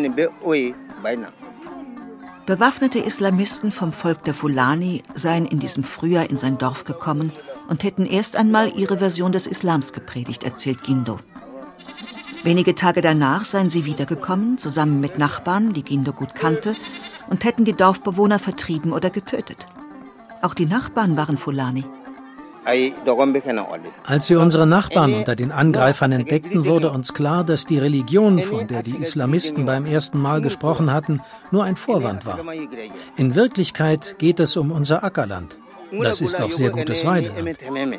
[SPEAKER 1] Bewaffnete Islamisten vom Volk der Fulani seien in diesem Frühjahr in sein Dorf gekommen und hätten erst einmal ihre Version des Islams gepredigt, erzählt Gindo. Wenige Tage danach seien sie wiedergekommen, zusammen mit Nachbarn, die Gindo gut kannte, und hätten die Dorfbewohner vertrieben oder getötet. Auch die Nachbarn waren Fulani.
[SPEAKER 6] Als wir unsere Nachbarn unter den Angreifern entdeckten, wurde uns klar, dass die Religion, von der die Islamisten beim ersten Mal gesprochen hatten, nur ein Vorwand war. In Wirklichkeit geht es um unser Ackerland. Das ist auch sehr gutes Weideland.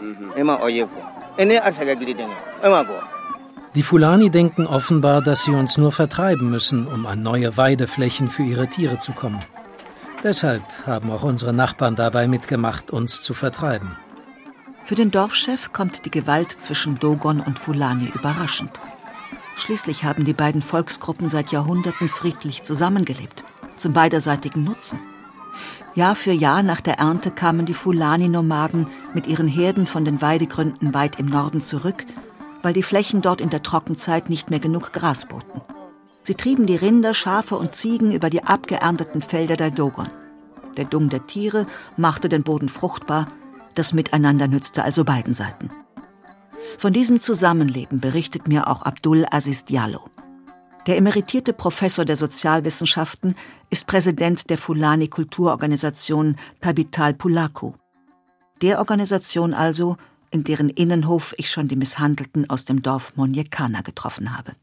[SPEAKER 6] Die Fulani denken offenbar, dass sie uns nur vertreiben müssen, um an neue Weideflächen für ihre Tiere zu kommen. Deshalb haben auch unsere Nachbarn dabei mitgemacht, uns zu vertreiben.
[SPEAKER 1] Für den Dorfchef kommt die Gewalt zwischen Dogon und Fulani überraschend. Schließlich haben die beiden Volksgruppen seit Jahrhunderten friedlich zusammengelebt, zum beiderseitigen Nutzen. Jahr für Jahr nach der Ernte kamen die Fulani-Nomaden mit ihren Herden von den Weidegründen weit im Norden zurück, weil die Flächen dort in der Trockenzeit nicht mehr genug Gras boten. Sie trieben die Rinder, Schafe und Ziegen über die abgeernteten Felder der Dogon. Der Dung der Tiere machte den Boden fruchtbar, das Miteinander nützte also beiden Seiten. Von diesem Zusammenleben berichtet mir auch Abdul Aziz Diallo. Der emeritierte Professor der Sozialwissenschaften ist Präsident der Fulani-Kulturorganisation Tabital Pulaku. Der Organisation also, in deren Innenhof ich schon die Misshandelten aus dem Dorf Monyekana getroffen habe.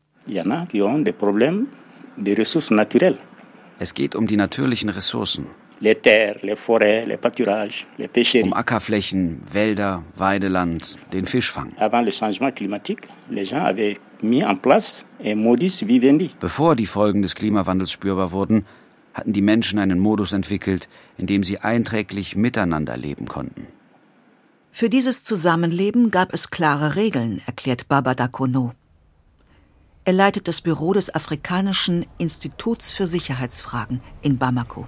[SPEAKER 5] Es geht um die natürlichen Ressourcen.
[SPEAKER 2] Les terres, les forêts, les pâturages, les pêcheries.
[SPEAKER 5] Um Ackerflächen, Wälder, Weideland, den Fischfang.
[SPEAKER 2] Avant le changement climatique, les gens avaient mis en place un modus vivendi.
[SPEAKER 5] Bevor die Folgen des Klimawandels spürbar wurden, hatten die Menschen einen Modus entwickelt, in dem sie einträglich miteinander leben konnten.
[SPEAKER 1] Für dieses Zusammenleben gab es klare Regeln, erklärt Baba Dakono. Er leitet das Büro des Afrikanischen Instituts für Sicherheitsfragen in Bamako.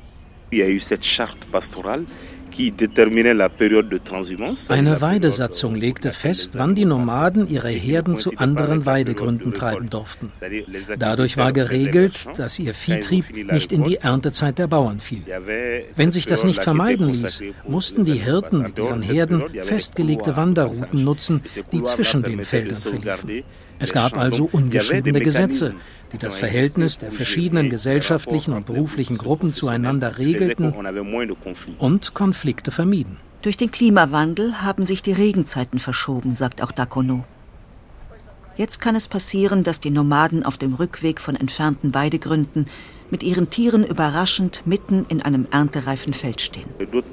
[SPEAKER 6] Eine Weidesatzung legte fest, wann die Nomaden ihre Herden zu anderen Weidegründen treiben durften. Dadurch war geregelt, dass ihr Viehtrieb nicht in die Erntezeit der Bauern fiel. Wenn sich das nicht vermeiden ließ, mussten die Hirten mit ihren Herden festgelegte Wanderrouten nutzen, die zwischen den Feldern verliefen. Es gab also ungeschriebene Gesetze, die das Verhältnis der verschiedenen gesellschaftlichen und beruflichen Gruppen zueinander regelten und Konflikte vermieden.
[SPEAKER 1] Durch den Klimawandel haben sich die Regenzeiten verschoben, sagt auch Dakono. Jetzt kann es passieren, dass die Nomaden auf dem Rückweg von entfernten Weidegründen mit ihren Tieren überraschend mitten in einem erntereifen Feld stehen.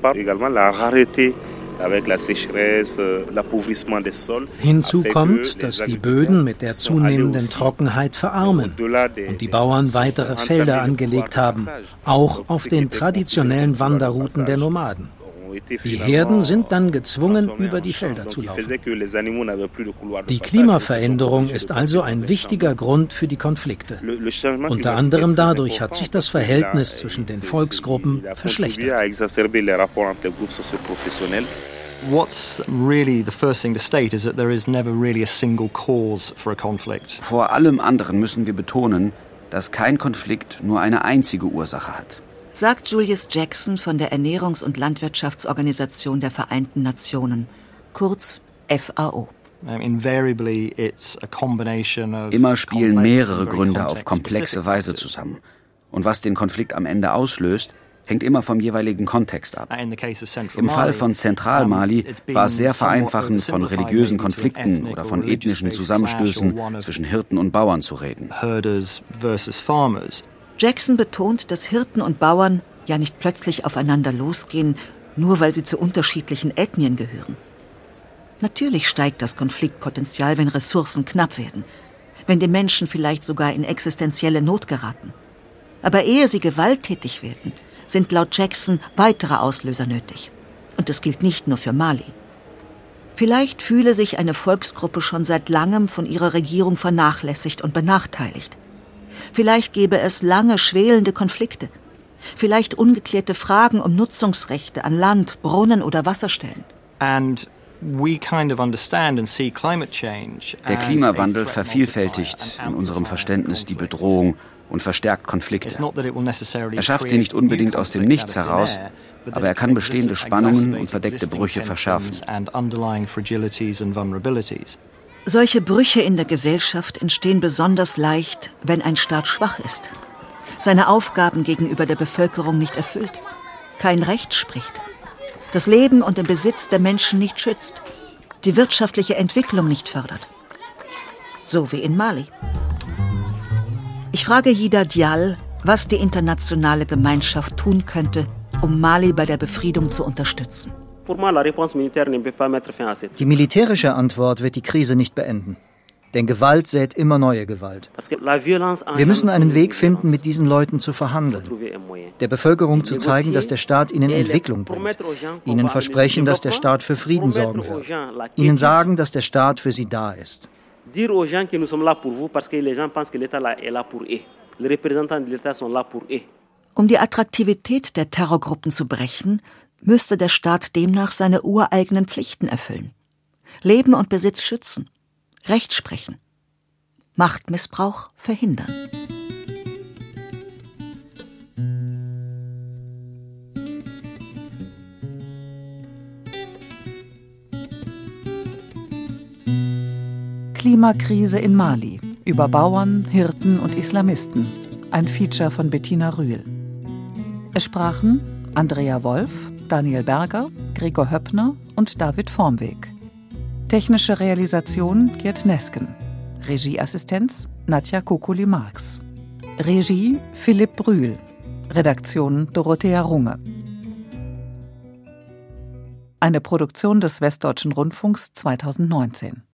[SPEAKER 6] Hinzu kommt, dass die Böden mit der zunehmenden Trockenheit verarmen und die Bauern weitere Felder angelegt haben, auch auf den traditionellen Wanderrouten der Nomaden. Die Herden sind dann gezwungen, über die Felder zu laufen. Die Klimaveränderung ist also ein wichtiger Grund für die Konflikte. Unter anderem dadurch hat sich das Verhältnis zwischen den Volksgruppen verschlechtert.
[SPEAKER 11] What's really the first thing to state is that there is never really a single cause for a conflict.
[SPEAKER 5] Vor allem anderen müssen wir betonen, dass kein Konflikt nur eine einzige Ursache hat,
[SPEAKER 1] sagt Julius Jackson von der Ernährungs- und Landwirtschaftsorganisation der Vereinten Nationen, kurz F A O.
[SPEAKER 5] Immer spielen mehrere Gründe auf komplexe Weise zusammen. Und was den Konflikt am Ende auslöst, hängt immer vom jeweiligen Kontext ab. Im Fall von Zentralmali war es sehr vereinfachend, von religiösen Konflikten oder von ethnischen Zusammenstößen zwischen Hirten und Bauern zu reden.
[SPEAKER 1] Jackson betont, dass Hirten und Bauern ja nicht plötzlich aufeinander losgehen, nur weil sie zu unterschiedlichen Ethnien gehören. Natürlich steigt das Konfliktpotenzial, wenn Ressourcen knapp werden, wenn die Menschen vielleicht sogar in existenzielle Not geraten. Aber ehe sie gewalttätig werden, sind laut Jackson weitere Auslöser nötig. Und das gilt nicht nur für Mali. Vielleicht fühle sich eine Volksgruppe schon seit langem von ihrer Regierung vernachlässigt und benachteiligt. Vielleicht gäbe es lange schwelende Konflikte. Vielleicht ungeklärte Fragen um Nutzungsrechte an Land, Brunnen oder Wasserstellen.
[SPEAKER 5] Der Klimawandel vervielfältigt in unserem Verständnis die Bedrohung und verstärkt Konflikte. Er schafft sie nicht unbedingt aus dem Nichts heraus, aber er kann bestehende Spannungen und verdeckte Brüche verschärfen.
[SPEAKER 1] Solche Brüche in der Gesellschaft entstehen besonders leicht, wenn ein Staat schwach ist, seine Aufgaben gegenüber der Bevölkerung nicht erfüllt, kein Recht spricht, das Leben und den Besitz der Menschen nicht schützt, die wirtschaftliche Entwicklung nicht fördert. So wie in Mali. Ich frage Yida Dial, was die internationale Gemeinschaft tun könnte, um Mali bei der Befriedung zu unterstützen.
[SPEAKER 3] Die militärische Antwort wird die Krise nicht beenden. Denn Gewalt sät immer neue Gewalt. Wir müssen einen Weg finden, mit diesen Leuten zu verhandeln. Der Bevölkerung zu zeigen, dass der Staat ihnen Entwicklung bringt. Ihnen versprechen, dass der Staat für Frieden sorgen wird. Ihnen sagen, dass der Staat für sie da ist.
[SPEAKER 1] Um die Attraktivität der Terrorgruppen zu brechen, müsste der Staat demnach seine ureigenen Pflichten erfüllen. Leben und Besitz schützen, Recht sprechen, Machtmissbrauch verhindern.
[SPEAKER 4] Klimakrise in Mali. Über Bauern, Hirten und Islamisten. Ein Feature von Bettina Rühl. Es sprachen Andrea Wolf, Daniel Berger, Gregor Höppner und David Vormweg. Technische Realisation Gerd Nesken. Regieassistenz Nadja Kukuli-Marx. Regie Philipp Brühl. Redaktion Dorothea Runge. Eine Produktion des Westdeutschen Rundfunks zweitausendneunzehn.